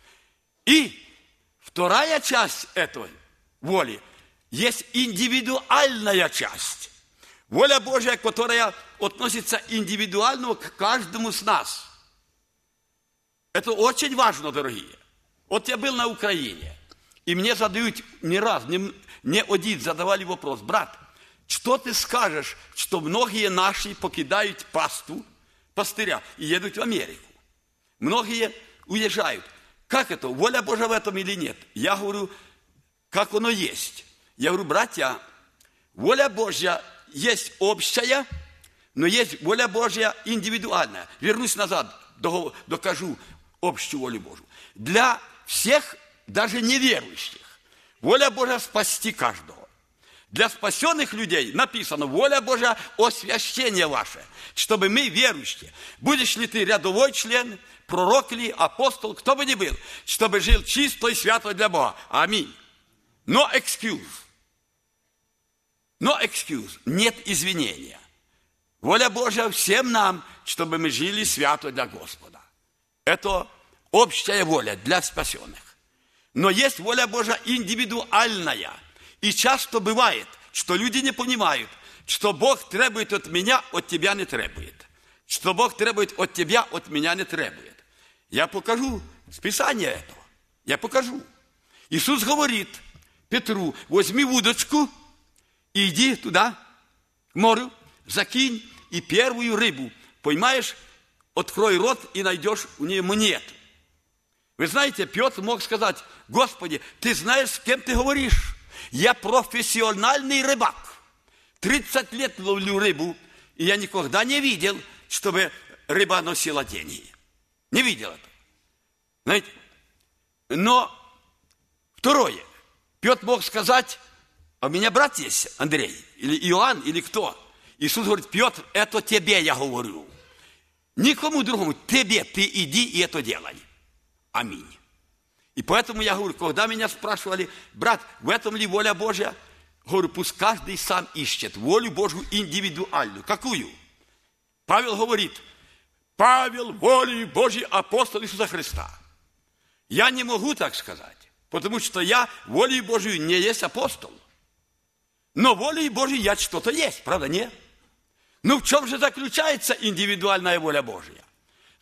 И вторая часть этой воли есть индивидуальная часть. Воля Божья, которая относится индивидуально к каждому из нас. Это очень важно, дорогие. Вот я был на Украине, и мне задают не раз, не, не один задавали вопрос, брат, что ты скажешь, что многие наши покидают пасту, пастыря, и едут в Америку? Многие уезжают. Как это? Воля Божья в этом или нет? Я говорю, как оно есть. Я говорю, братья, воля Божья есть общая, но есть воля Божья индивидуальная. Вернусь назад, докажу общую волю Божью. Для всех, даже неверующих, воля Божья спасти каждого. Для спасенных людей написано, воля Божья освящение ваше, чтобы мы верующие. Будешь ли ты рядовой член, пророк ли, апостол, кто бы ни был, чтобы жил чисто и свято для Бога. Аминь. No excuse. No excuse. Нет извинения. Воля Божья всем нам, чтобы мы жили свято для Господа. Это общая воля для спасенных. Но есть воля Божья индивидуальная. И часто бывает, что люди не понимают, что Бог требует от меня, от тебя не требует. Что Бог требует от тебя, от меня не требует. Я покажу с Писания этого. Я покажу. Иисус говорит Петру, возьми удочку и иди туда, к морю, закинь и первую рыбу. Поймаешь, открой рот и найдешь у нее монету. Вы знаете, Петр мог сказать, Господи, ты знаешь, с кем ты говоришь? Я профессиональный рыбак. тридцать лет ловлю рыбу, и я никогда не видел, чтобы рыба носила деньги. Не видел это. Знаете? Но второе. Петр мог сказать, а у меня брат есть, Андрей, или Иоанн, или кто. Иисус говорит, Петр, это тебе я говорю. Никому другому, тебе, ты иди и это делай. Аминь. И поэтому я говорю, когда меня спрашивали, брат, в этом ли воля Божья? Говорю, пусть каждый сам ищет волю Божью индивидуальную. Какую? Павел говорит, Павел, волей Божьей апостол Иисуса Христа. Я не могу так сказать, потому что я волей Божьей не есть апостол. Но волей Божьей я что-то есть, правда, нет? Ну в чем же заключается индивидуальная воля Божья?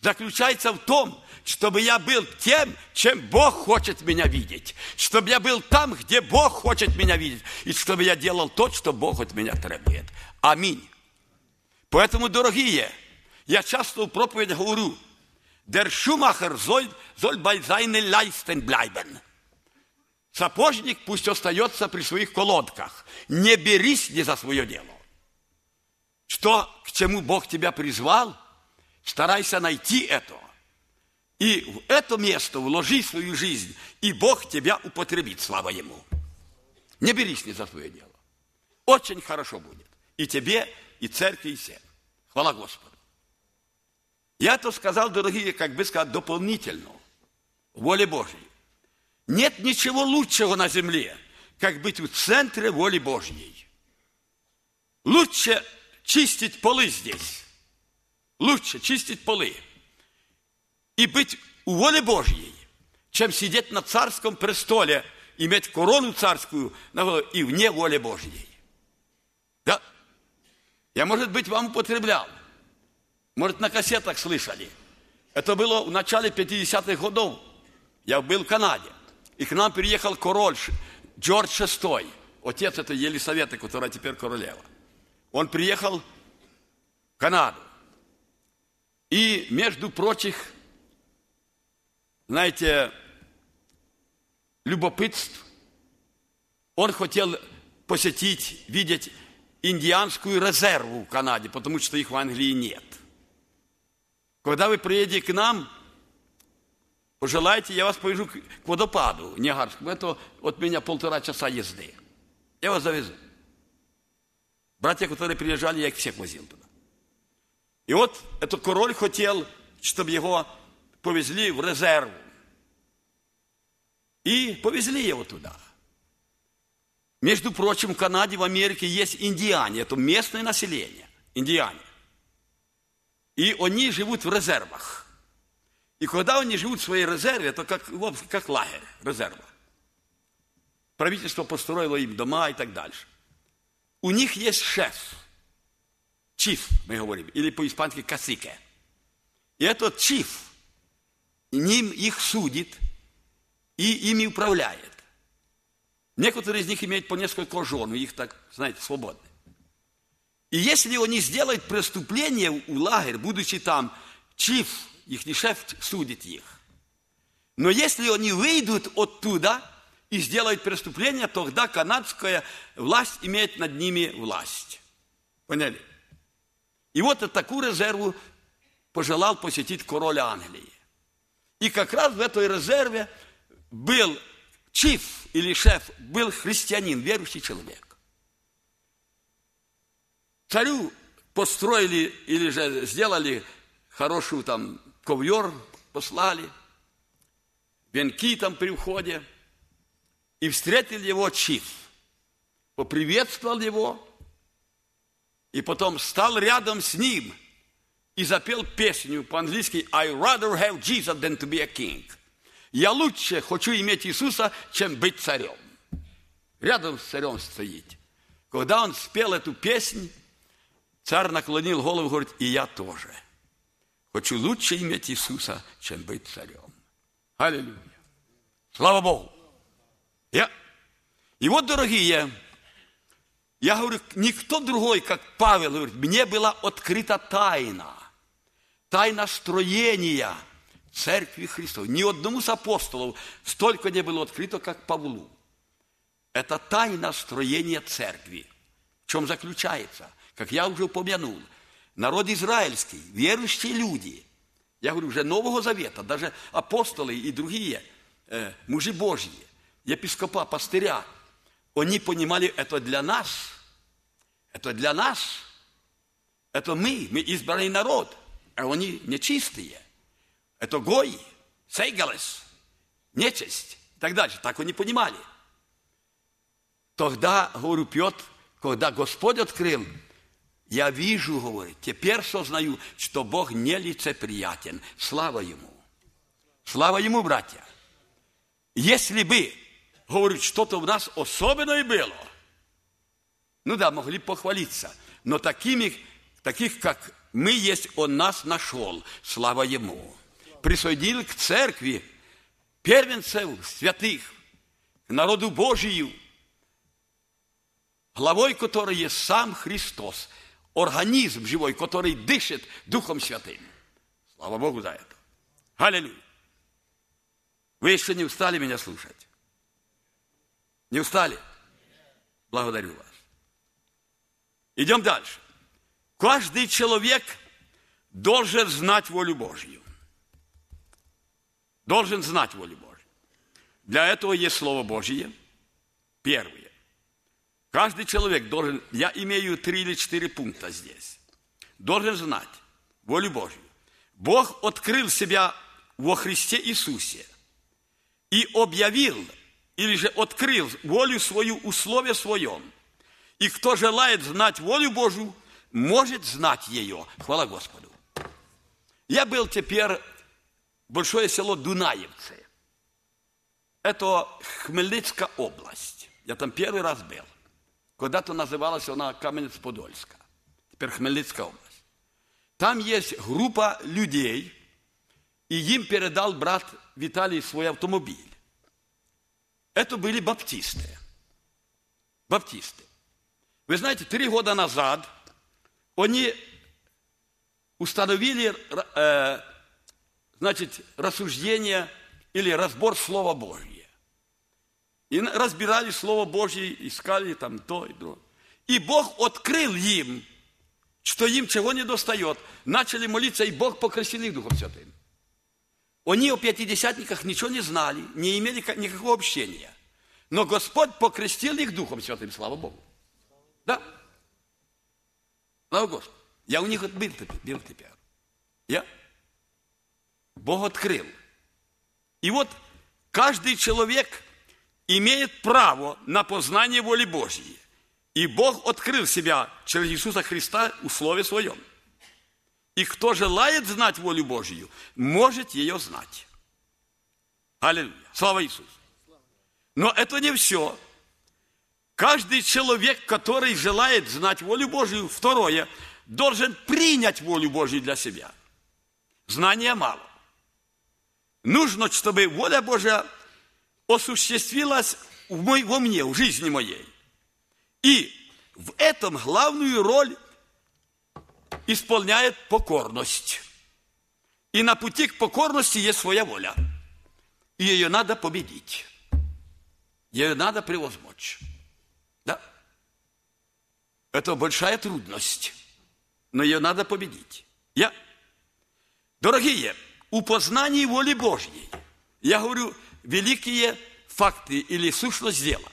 заключается в том, чтобы я был тем, чем Бог хочет меня видеть. Чтобы я был там, где Бог хочет меня видеть. И чтобы я делал то, что Бог от меня требует. Аминь. Поэтому, дорогие, я часто в проповедях говорю, der Schuhmacher soll, soll bei seinen Leisten bleiben. Сапожник пусть остается при своих колодках. Не берись не за свое дело. Что, к чему Бог тебя призвал, старайся найти это. И в это место вложи свою жизнь, и Бог тебя употребит, слава Ему. Не берись не за свое дело. Очень хорошо будет. И тебе, и церкви, и всем. Хвала Господу. Я это сказал, дорогие, как бы сказать, дополнительно. Воле Божьей. Нет ничего лучшего на земле, как быть в центре воли Божьей. Лучше чистить полы здесь. Лучше чистить полы. И быть у воли Божьей, чем сидеть на царском престоле, иметь корону царскую и вне воли Божьей. Да? Я, может быть, вам употреблял. Может, на кассетах слышали. Это было в начале пятидесятых годов. Я был в Канаде. И к нам приехал король Джордж шестой. Отец этой Елисаветы, которая теперь королева. Он приехал в Канаду. И, между прочих, знаете, любопытств, он хотел посетить, видеть индианскую резерву в Канаде, потому что их в Англии нет. Когда вы приедете к нам, пожелайте, я вас повезу к водопаду Ниагарскому. Это от меня полтора часа езды. Я вас завезу. Братья, которые приезжали, я их всех возил туда. И вот этот король хотел, чтобы его повезли в резерву. И повезли его туда. Между прочим, в Канаде, в Америке есть индиане. Это местное население. Индиане. И они живут в резервах. И когда они живут в своей резерве, это как, вот, как лагерь, резерва. Правительство построило им дома и так дальше. У них есть шеф. Чиф, мы говорим. Или по-испански касике. И этот чиф ним их судит и ими управляет. Некоторые из них имеют по несколько жен, их так, знаете, свободны. И если они сделают преступление в лагерь, будучи там, чиф, их шеф судит их. Но если они выйдут оттуда и сделают преступление, тогда канадская власть имеет над ними власть. Поняли? И вот такую резерву пожелал посетить король Англии. И как раз в этой резерве был чиф или шеф, был христианин, верующий человек. Царю построили или же сделали хорошую там ковер, послали, венки там при входе, и встретил его чиф, поприветствовал его, и потом стал рядом с ним и запел песню по-английски «I rather have Jesus than to be a king». Я лучше хочу иметь Иисуса, чем быть царем. Рядом с царем стоит. Когда он спел эту песню, царь наклонил голову и говорит, и я тоже хочу лучше иметь Иисуса, чем быть царем. Аллилуйя. Слава Богу. Я... И вот, дорогие, я говорю, никто другой, как Павел, говорит, мне была открыта тайна, тайна строения Церкви Христовой. Ни одному из апостолов столько не было открыто, как Павлу. Это тайна строения церкви. В чем заключается? Как я уже упомянул, народ израильский, верующие люди, я говорю, уже Нового Завета, даже апостолы и другие э, мужи Божьи, епископа, пастыря, они понимали, это для нас, это для нас, это мы, мы избранный народ, а они нечистые. Это гои, сейгалес, нечисть и так дальше. Так они понимали. Тогда, говорю, Петр, когда Господь открыл, я вижу, говорит, теперь сознаю, что Бог нелицеприятен. Слава Ему. Слава Ему, братья. Если бы, говорю, что-то у нас особенное было, ну да, могли похвалиться, но такими, таких, как мы есть, Он нас нашел, слава Ему. Присоединил к церкви первенцев святых, к народу Божию, главой которой есть сам Христос, организм живой, который дышит Духом Святым. Слава Богу за это. Аллилуйя. Вы еще не устали меня слушать? Не устали? Благодарю вас. Идем дальше. Каждый человек должен знать волю Божью. Должен знать волю Божью. Для этого есть Слово Божье. Первое. Каждый человек должен, я имею три или четыре пункта здесь, должен знать волю Божью. Бог открыл себя во Христе Иисусе и объявил, или же открыл волю свою, условие своем. И кто желает знать волю Божью, может знать ее. Хвала Господу. Я был теперь в большое село Дунаевцы. Это Хмельницкая область. Я там первый раз был. Когда-то называлась она Каменец-Подольска. Теперь Хмельницкая область. Там есть группа людей, и им передал брат Виталий свой автомобиль. Это были баптисты. Баптисты. Вы знаете, три года назад они установили, э, значит, рассуждение или разбор Слова Божьего. И разбирали Слово Божье, искали там то и то. И Бог открыл им, что им чего не достает. Начали молиться, и Бог покрестил их Духом Святым. Они о пятидесятниках ничего не знали, не имели никакого общения. Но Господь покрестил их Духом Святым, слава Богу. Да. Слава Господу. Я у них был, был теперь. Я? Бог открыл. И вот каждый человек имеет право на познание воли Божьей. И Бог открыл себя через Иисуса Христа в Слове Своем. И кто желает знать волю Божью, может ее знать. Аллилуйя. Слава Иисусу. Но это не все. Каждый человек, который желает знать волю Божью, второе, должен принять волю Божью для себя. Знания мало. Нужно, чтобы воля Божья осуществилась во мне, в жизни моей. И в этом главную роль исполняет покорность. И на пути к покорности есть своя воля. И ее надо победить. Ее надо превозмочь. Да? Это большая трудность. Но ее надо победить. Я... Дорогие, у познания воли Божьей, я говорю, великие факты или сущность дела.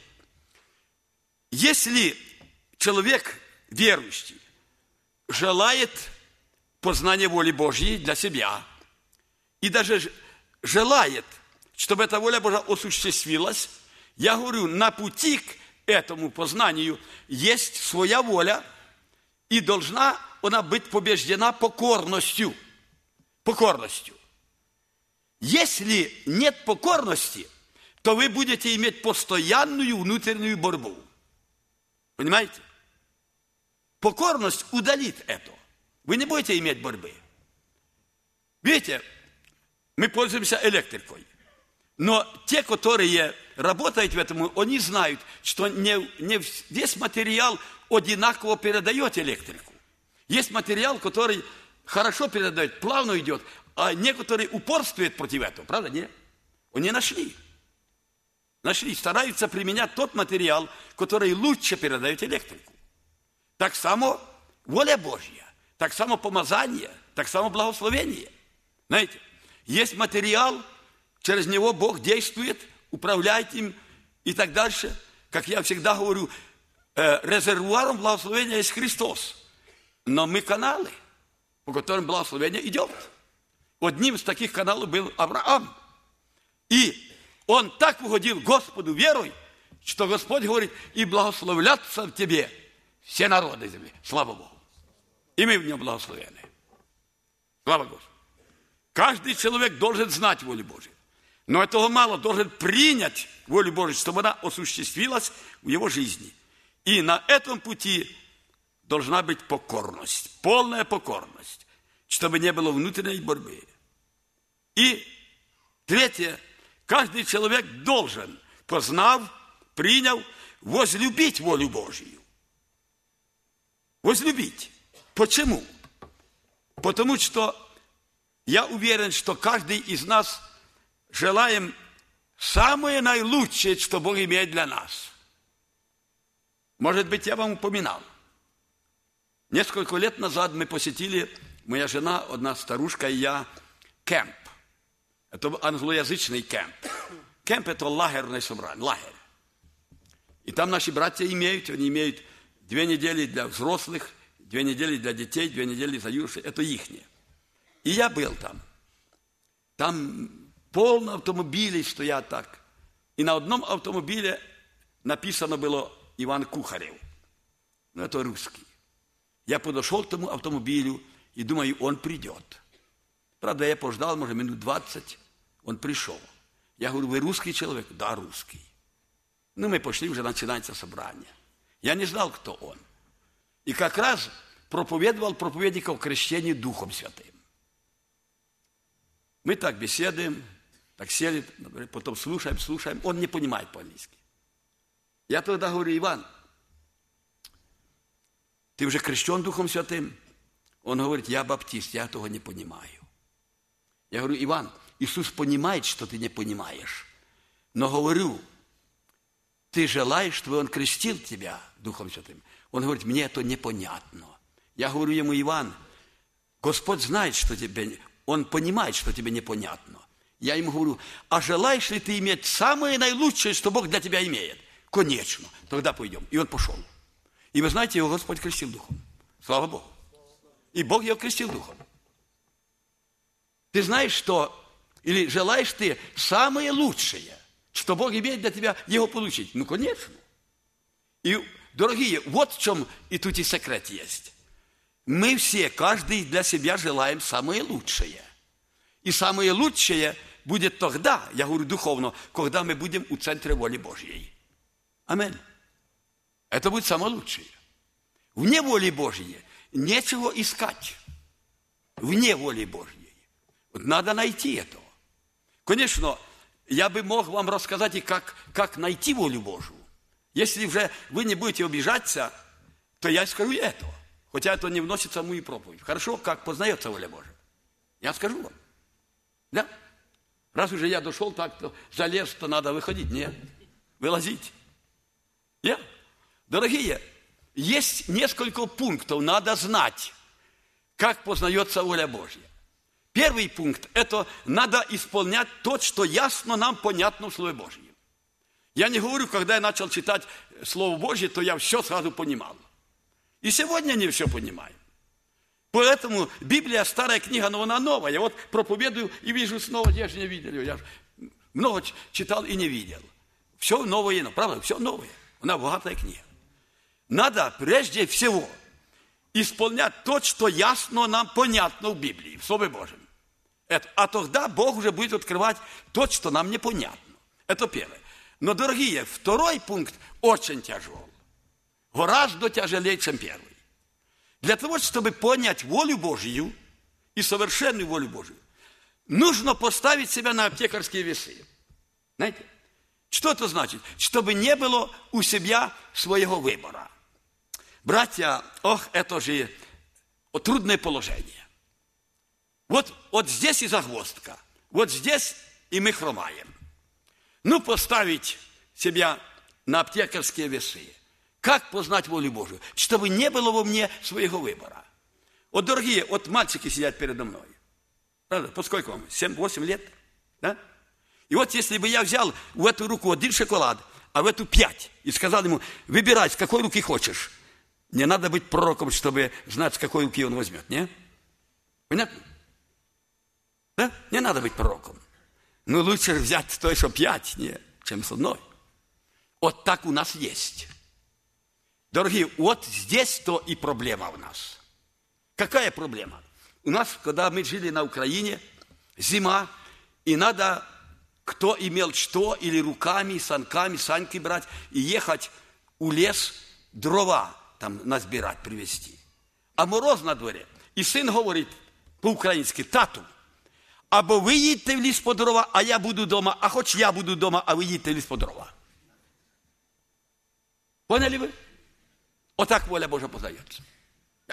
Если человек верующий желает познания воли Божьей для себя и даже желает, чтобы эта воля Божья осуществилась, я говорю, на пути к этому познанию есть своя воля, и должна она быть побеждена покорностью. Покорностью. Если нет покорности, то вы будете иметь постоянную внутреннюю борьбу. Понимаете? Покорность удалит это. Вы не будете иметь борьбы. Видите, мы пользуемся электрикой. Но те, которые работают в этом, они знают, что не, не весь материал одинаково передает электрику. Есть материал, который хорошо передает, плавно идет, а некоторые упорствуют против этого. Правда, нет? Они нашли. Нашли, стараются применять тот материал, который лучше передает электрику. Так само воля Божья, так само помазание, так само благословение. Знаете, есть материал, через него Бог действует, управляет им и так дальше. Как я всегда говорю, э, резервуаром благословения есть Христос. Но мы каналы, по которым благословение идет. Одним из таких каналов был Авраам. И он так угодил Господу верой, что Господь говорит, и благословлятся в тебе все народы земли. Слава Богу. И мы в нем благословены. Слава Господу. Каждый человек должен знать волю Божию. Но этого мало, должен принять волю Божию, чтобы она осуществилась в его жизни. И на этом пути должна быть покорность, полная покорность, чтобы не было внутренней борьбы. И третье, каждый человек должен, познав, приняв, возлюбить волю Божию. Возлюбить. Почему? Потому что я уверен, что каждый из нас желаем самое наилучшее, что Бог имеет для нас. Может быть, я вам упоминал. Несколько лет назад мы посетили, моя жена, одна старушка и я, кемп. Это англоязычный кемп. Кемп – это лагерное собрание, лагерь. И там наши братья имеют, они имеют две недели для взрослых, две недели для детей, две недели за юношей. Это ихнее. И я был там. Там полно автомобилей стоят так. И на одном автомобиле написано было Иван Кухарев. Ну, это русский. Я подошел к тому автомобилю и думаю, он придет. Правда, я пождал, может, минут двадцать, он пришел. Я говорю, вы русский человек? Да, русский. Ну, мы пошли, уже начинается собрание. Я не знал, кто он. И как раз проповедовал проповедников крещения Духом Святым. Мы так беседуем, так сели, потом слушаем, слушаем. Он не понимает по-английски. Я тогда говорю, Иван, ты уже крещен Духом Святым? Он говорит, я баптист, я этого не понимаю. Я говорю, Иван, Иисус понимает, что ты не понимаешь. Но говорю, ты желаешь, чтобы Он крестил тебя Духом Святым? Он говорит, мне это непонятно. Я говорю ему, Иван, Господь знает, что тебе, Он понимает, что тебе непонятно. Я ему говорю, а желаешь ли ты иметь самое наилучшее, что Бог для тебя имеет? Конечно, тогда пойдем. И он пошел. И вы знаете, его Господь крестил Духом. Слава Богу. И Бог его крестил Духом. Ты знаешь, что, или желаешь ты самое лучшее, что Бог имеет для тебя, его получить? Ну, конечно. И, дорогие, вот в чем и тут и секрет есть. Мы все, каждый для себя желаем самое лучшее. И самое лучшее будет тогда, я говорю духовно, когда мы будем у центра воли Божьей. Аминь. Это будет самое лучшее. Вне воли Божьей нечего искать. Вне воли Божьей. Вот надо найти это. Конечно, я бы мог вам рассказать и как, как найти волю Божию. Если уже вы не будете обижаться, то я скажу это. Хотя это не вносится в мою проповедь. Хорошо, как познается воля Божия. Я скажу вам. Да? Раз уже я дошел так, то залез, то надо выходить. Нет. Вылазить. Я? Дорогие, есть несколько пунктов, надо знать, как познается воля Божья. Первый пункт – это надо исполнять то, что ясно нам понятно в Слове Божьем. Я не говорю, когда я начал читать Слово Божье, то я все сразу понимал. И сегодня не все понимаю. Поэтому Библия старая книга, но она новая. Я вот проповедую и вижу снова, я же не видел. Я много читал и не видел. Все новое, правда? Все новое. Она богатая книга. Надо прежде всего исполнять то, что ясно нам понятно в Библии, в Слове Божьем. Это, а тогда Бог уже будет открывать то, что нам непонятно. Это первое. Но, дорогие, второй пункт очень тяжелый. Гораздо тяжелее, чем первый. Для того, чтобы понять волю Божью и совершенную волю Божью, нужно поставить себя на аптекарские весы. Знаете? Что это значит? Чтобы не было у себя своего выбора. Братья, ох, это же трудное положение. Вот, вот здесь и загвоздка, вот здесь и мы хромаем. Ну, поставить себя на аптекарские весы. Как познать волю Божию? Чтобы не было во мне своего выбора. Вот, дорогие, вот мальчики сидят передо мной. Правда? По сколько вам? семь-восемь лет? Да? И вот если бы я взял в эту руку один шоколад, а в эту пять, и сказал ему, выбирай, с какой руки хочешь. Не надо быть пророком, чтобы знать, с какой руки он возьмет, не? Понятно? Да? Не надо быть пророком. Ну, лучше взять той, что пять, не, чем с одной. Вот так у нас есть. Дорогие, вот здесь-то и проблема у нас. Какая проблема? У нас, когда мы жили на Украине, зима, и надо, кто имел что, или руками, санками, саньки брать, и ехать у лес, дрова там назбирати, привезти. А мороз на дворі. І син говорить по-українськи: тату, або ви їдьте в ліс по дрова, а я буду вдома, а хоч я буду вдома, а ви їдьте в ліс по дрова. Поняли ви? Отак воля Божа познається. Так.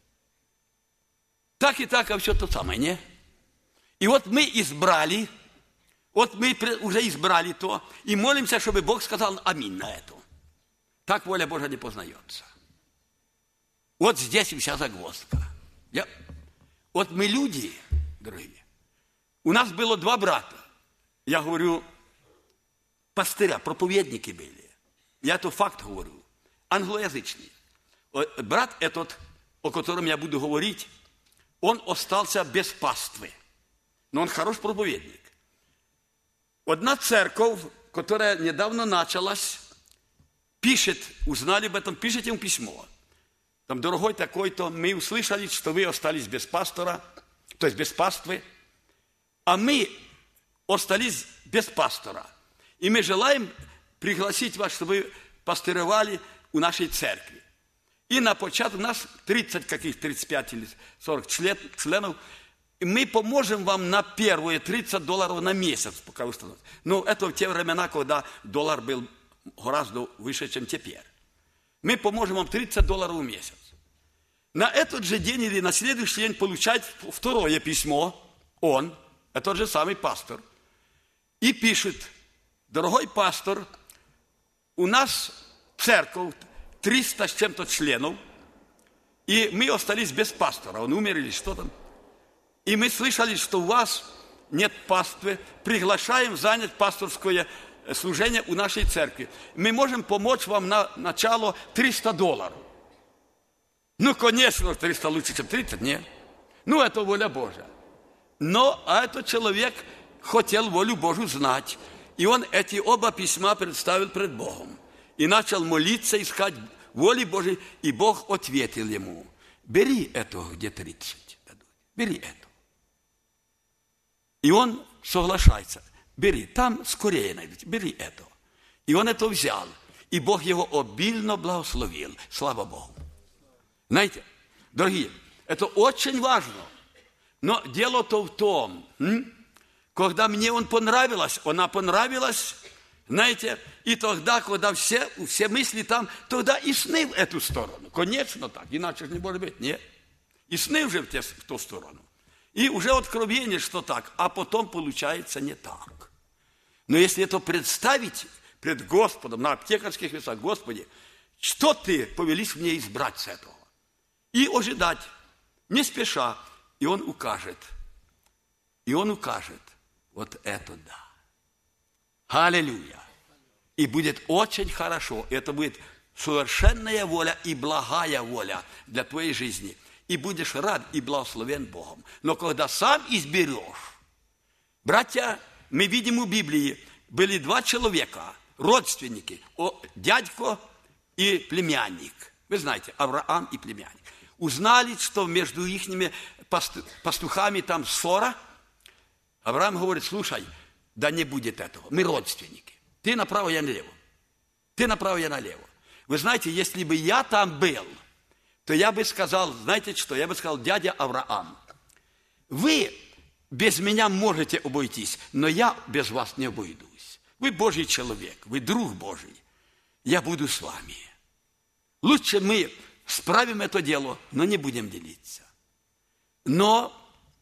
Так и так, а все то самое, не? И вот мы избрали, вот мы уже избрали то, и молимся, чтобы Бог сказал аминь на это. Так воля Божия не познается. Вот здесь вся загвоздка. Я... Вот мы люди, дорогие. У нас было два брата. Я говорю, пастыря, проповедники были. Я это факт говорю. Англоязычные. Брат этот, о котором я буду говорить, он остался без паствы. Но он хороший проповедник. Одна церковь, которая недавно началась, пишет, узнали об этом, пишет ему письмо. Там: дорогой такой-то, мы услышали, что вы остались без пастора, то есть без паствы, а мы остались без пастора. И мы желаем пригласить вас, чтобы вы пастыревали у нашей церкви. И на початок, у нас тридцать каких, тридцать пять или сорок членов, и мы поможем вам на первые тридцать долларов на месяц, пока вы становитесь. Ну, это в те времена, когда доллар был гораздо выше, чем теперь. Мы поможем вам тридцать долларов в месяц. На этот же день или на следующий день получает второе письмо, он, этот же самый пастор, и пишет: дорогой пастор, у нас церковь триста с чем-то членов, и мы остались без пастора, он умер или что там. И мы слышали, что у вас нет паствы, приглашаем занять пасторское служение у нашей церкви. Мы можем помочь вам на начало триста долларов. Ну, конечно, триста лучше, чем тридцать, нет. Ну, это воля Божья. Но а этот человек хотел волю Божью знать. И он эти оба письма представил пред Богом. И начал молиться, искать воли Божьей. И Бог ответил ему: бери это, где тридцать дадут. Бери это. И он соглашается: бери, там скорее найдете, бери это. И он это взял. И Бог его обильно благословил. Слава Богу. Знаете, дорогие, это очень важно. Но дело-то в том, когда мне он понравилась, она понравилась, знаете, и тогда, когда все, все мысли там, тогда и сны в эту сторону. Конечно так, иначе же не может быть, нет. И сны уже в, те, в ту сторону. И уже откровение, что так, а потом получается не так. Но если это представить пред Господом на аптекарских весах: Господи, что Ты повелишь мне избрать с этого? И ожидать, не спеша, и Он укажет. И Он укажет: вот это да. Аллилуйя. И будет очень хорошо. Это будет совершенная воля и благая воля для твоей жизни. И будешь рад и благословен Богом. Но когда сам изберешь, братья, мы видим у Библии, были два человека, родственники, дядько и племянник. Вы знаете, Авраам и племянник. Узнали, что между их пастухами там ссора. Авраам говорит: слушай, да не будет этого, мы родственники. Ты направо, я налево. Ты направо, я налево. Вы знаете, если бы я там был, то я бы сказал, знаете что, я бы сказал: дядя Авраам, вы без меня можете обойтись, но я без вас не обойдусь. Вы Божий человек, вы друг Божий. Я буду с вами. Лучше мы справим это дело, но не будем делиться. Но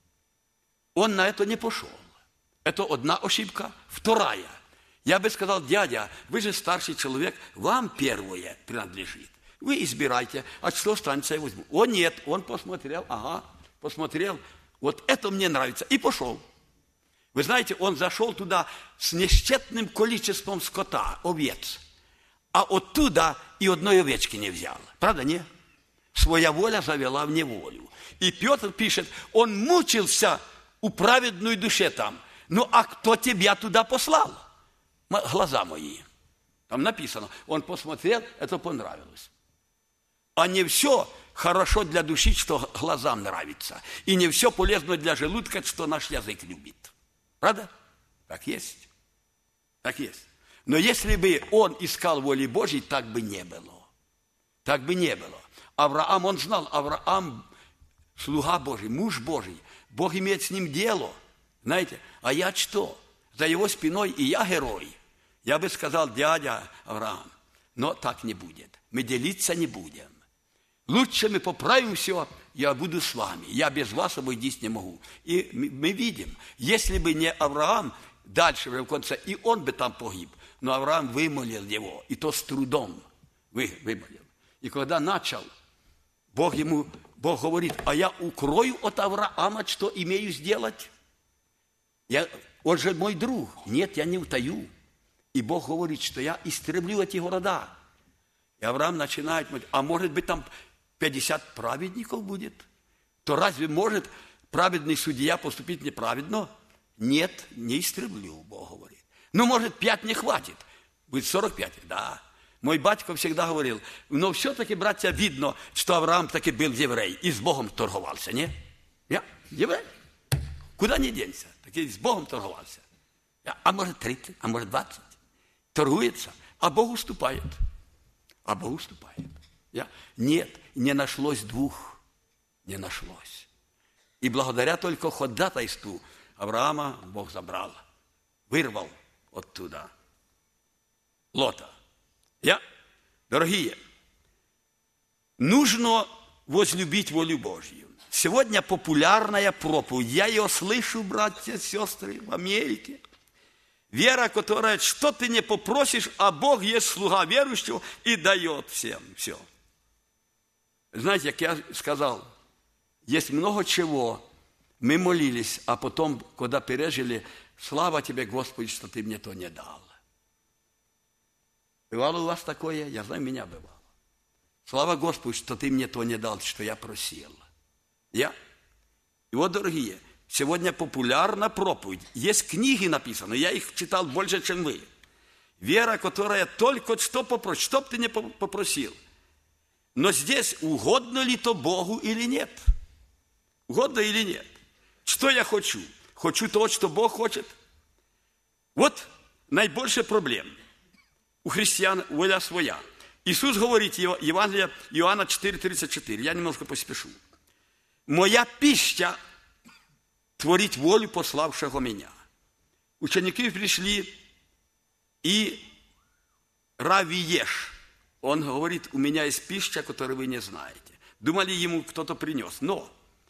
он на это не пошел. Это одна ошибка. Вторая. Я бы сказал: дядя, вы же старший человек, вам первое принадлежит. Вы избирайте, а что останется, я возьму. О, нет, он посмотрел, ага, посмотрел, вот это мне нравится, и пошел. Вы знаете, он зашел туда с несчетным количеством скота, овец, а оттуда и одной овечки не взял. Правда, не? Своя воля завела в неволю. И Петр пишет: он мучился у праведной душе там. Ну, а кто тебя туда послал? Глаза мои. Там написано, он посмотрел, это понравилось. А не все хорошо для души, что глазам нравится. И не все полезно для желудка, что наш язык любит. Правда? Так есть. Так есть. Но если бы он искал воли Божьей, так бы не было. Так бы не было. Авраам, он знал, Авраам слуга Божий, муж Божий. Бог имеет с ним дело. Знаете, а я что? За его спиной и я герой. Я бы сказал, дядя Авраам, но так не будет. Мы делиться не будем. Лучше мы поправим все, я буду с вами. Я без вас обойтись не могу. И мы видим, если бы не Авраам, дальше в конце, и он бы там погиб. Но Авраам вымолил его, и то с трудом вымолил. И когда начал, Бог ему, Бог говорит, а я укрою от Авраама, что имею сделать? Я, он же мой друг. Нет, я не утаю. И Бог говорит, что я истреблю эти города. И Авраам начинает говорить, а может быть там пятьдесят праведников будет? То разве может праведный судья поступить неправедно? Нет, не истреблю, Бог говорит. Ну, может, пять не хватит. Будет сорок пять, да. Мой батько всегда говорил, но все-таки, братья, видно, что Авраам таки был еврей и с Богом торговался, не? Я еврей. Куда не денься, таки с Богом торговался. А может тридцать, а может двадцать. Торгуется, а Бог уступает. А Бог уступает. Я? Нет, не нашлось двух. Не нашлось. И благодаря только ходатайству Авраама Бог забрал. Вырвал оттуда Лота. Я? Дорогие, нужно возлюбить волю Божью. Сегодня популярная проповедь. Я ее слышу, братья и сестры, в Америке. Вера, которая, что ты не попросишь, а Бог есть слуга верующего и дает всем все. Знаете, как я сказал, есть много чего. Мы молились, а потом, когда пережили, слава тебе, Господи, что ты мне то не дал. Бывало у вас такое? Я знаю, меня бывало. Слава Господу, что ты мне то не дал, что я просил. Я? И вот, дорогие, сегодня популярна проповедь. Есть книги написаны, я их читал больше, чем вы. Вера, которая только что попросит, что бы ты не попросил. Но здесь угодно ли то Богу или нет? Угодно или нет? Что я хочу? Хочу то, что Бог хочет? Вот наибольшая проблема. У христиан воля своя. Иисус говорит, Евангелие Иоанна четыре тридцать четыре, я немножко поспешу. «Моя пища творить волю пославшего меня». Ученики пришли, и Рави ешь. Он говорит, у меня есть пища, которую вы не знаете. Думали, ему кто-то принес. Но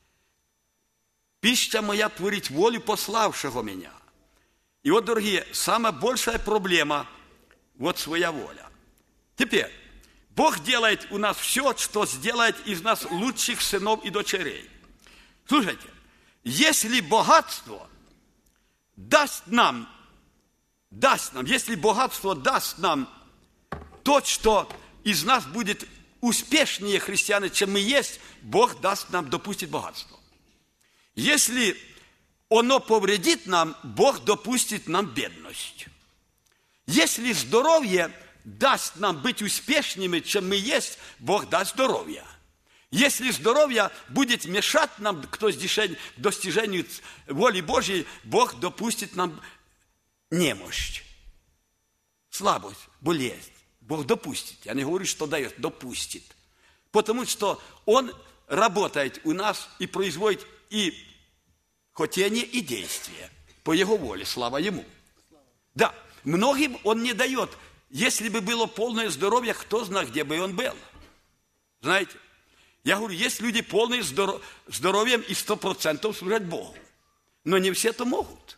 пища моя творить волю пославшего меня. И вот, дорогие, самая большая проблема – вот своя воля. Теперь, Бог делает у нас все, что сделает из нас лучших сынов и дочерей. Слушайте, если богатство даст нам, даст нам, если богатство даст нам то, что из нас будет успешнее христиане, чем мы есть, Бог даст нам, допустит богатство. Если оно повредит нам, Бог допустит нам бедность. Если здоровье даст нам быть успешными, чем мы есть, Бог даст здоровье. Если здоровье будет мешать нам к достижению воли Божьей, Бог допустит нам немощь, слабость, болезнь. Бог допустит. Я не говорю, что дает, допустит. Потому что Он работает у нас и производит и хотение, и действие по Его воле. Слава Ему. Да. Многим Он не дает. Если бы было полное здоровье, кто знает, где бы он был. Знаете, я говорю, есть люди полные здоровьем и сто процентов служат Богу. Но не все это могут.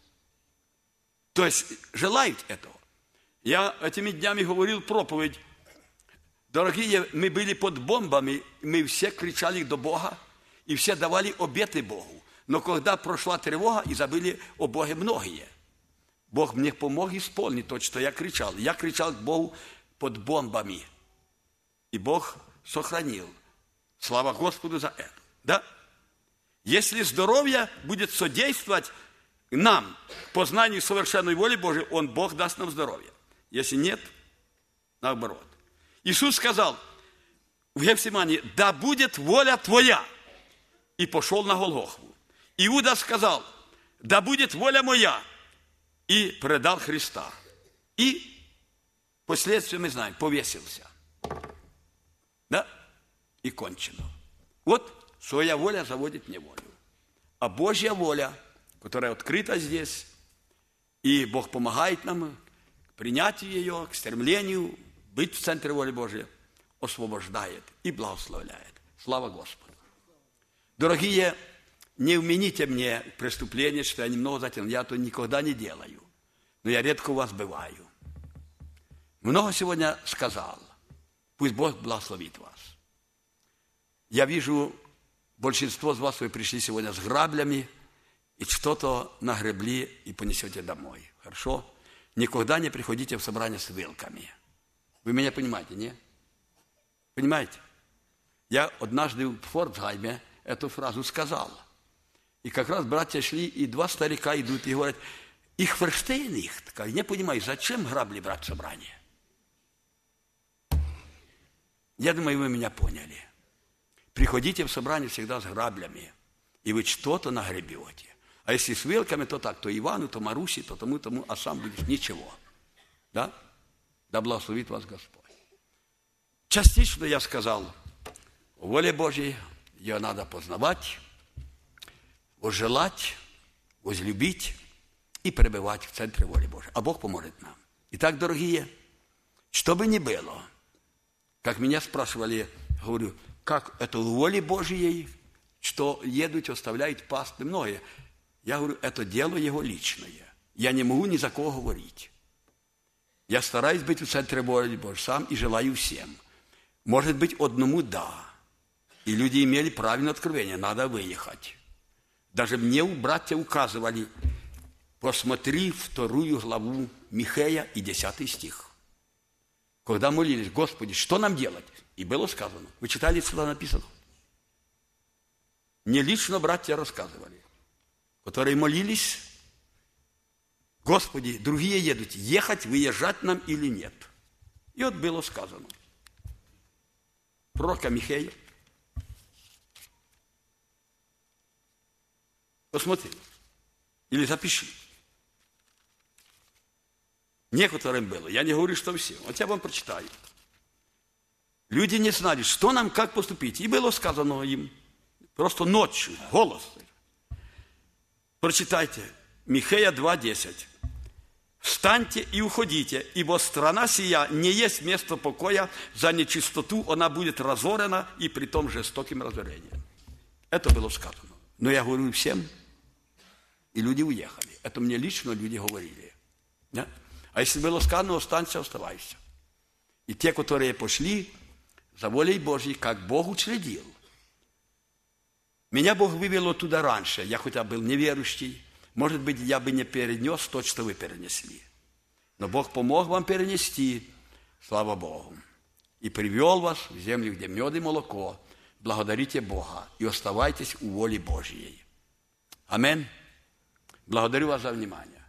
То есть желают этого. Я этими днями говорил проповедь. Дорогие, мы были под бомбами, мы все кричали до Бога, и все давали обеты Богу. Но когда прошла тревога, и забыли о Боге многие. Бог мне помог исполнить то, что я кричал. Я кричал к Богу под бомбами. И Бог сохранил. Слава Господу за это. Да? Если здоровье будет содействовать нам по знанию совершенной воли Божией, Он, Бог, даст нам здоровье. Если нет, наоборот. Иисус сказал в Гефсимании, да будет воля твоя. И пошел на Голгофу. Иуда сказал, да будет воля моя. И предал Христа. И последствия мы знаем, повесился. Да? И кончено. Вот своя воля заводит неволю. А Божья воля, которая открыта здесь, и Бог помогает нам к принятию ее, к стремлению быть в центре воли Божьей, освобождает и благословляет. Слава Господу. Дорогие, не вмените мне преступление, что я немного затянул. Я это никогда не делаю. Но я редко у вас бываю. Много сегодня сказал. Пусть Бог благословит вас. Я вижу, большинство из вас, вы пришли сегодня с граблями и что-то нагребли и понесете домой. Хорошо? Никогда не приходите в собрание с вилками. Вы меня понимаете, не? Понимаете? Я однажды в Фортсгайме эту фразу сказал. И как раз братья шли, и два старика идут и говорят, их верштейн их. Я не понимаю, зачем грабли брать в собрание? Я думаю, вы меня поняли. Приходите в собрание всегда с граблями, и вы что-то нагребете. А если с вилками, то так, то Ивану, то Маруси, то тому, тому, а сам будешь ничего. Да? Да благословит вас Господь. Частично я сказал, воле Божьей ее надо познавать, возжелать, возлюбить и пребывать в центре воли Божьей. А Бог поможет нам. Итак, дорогие, что бы ни было, как меня спрашивали, говорю, как это в воле Божьей, что едут, оставляют пасты, многие. Я говорю, это дело его личное. Я не могу ни за кого говорить. Я стараюсь быть в центре воли Божьей сам и желаю всем. Может быть, одному да. И люди имели правильное откровение, надо выехать. Даже мне у братья указывали, посмотри вторую главу Михея и десятый стих. Когда молились, Господи, что нам делать? И было сказано. Вы читали, сюда написано? Мне лично братья рассказывали, которые молились, Господи, другие едут, ехать, выезжать нам или нет? И вот было сказано. Пророка Михея. Посмотри. Или запиши. Некоторым было. Я не говорю, что всем. Вот я вам прочитаю. Люди не знали, что нам, как поступить. И было сказано им. Просто ночью. Голос. Прочитайте. Михея два десять. «Встаньте и уходите, ибо страна сия не есть место покоя, за нечистоту она будет разорена, и при том жестоким разорением». Это было сказано. Но я говорю всем, и люди уехали. Это мне лично люди говорили. Да? А если было сказано, останься, оставайся. И те, которые пошли за волей Божьей, как Бог учредил. Меня Бог вывел оттуда раньше, я хотя был неверующий. Может быть, я бы не перенес то, что вы перенесли. Но Бог помог вам перенести, слава Богу. И привел вас в землю, где мед и молоко. Благодарите Бога и оставайтесь у воли Божьей. Аминь. Благодарю вас за внимание.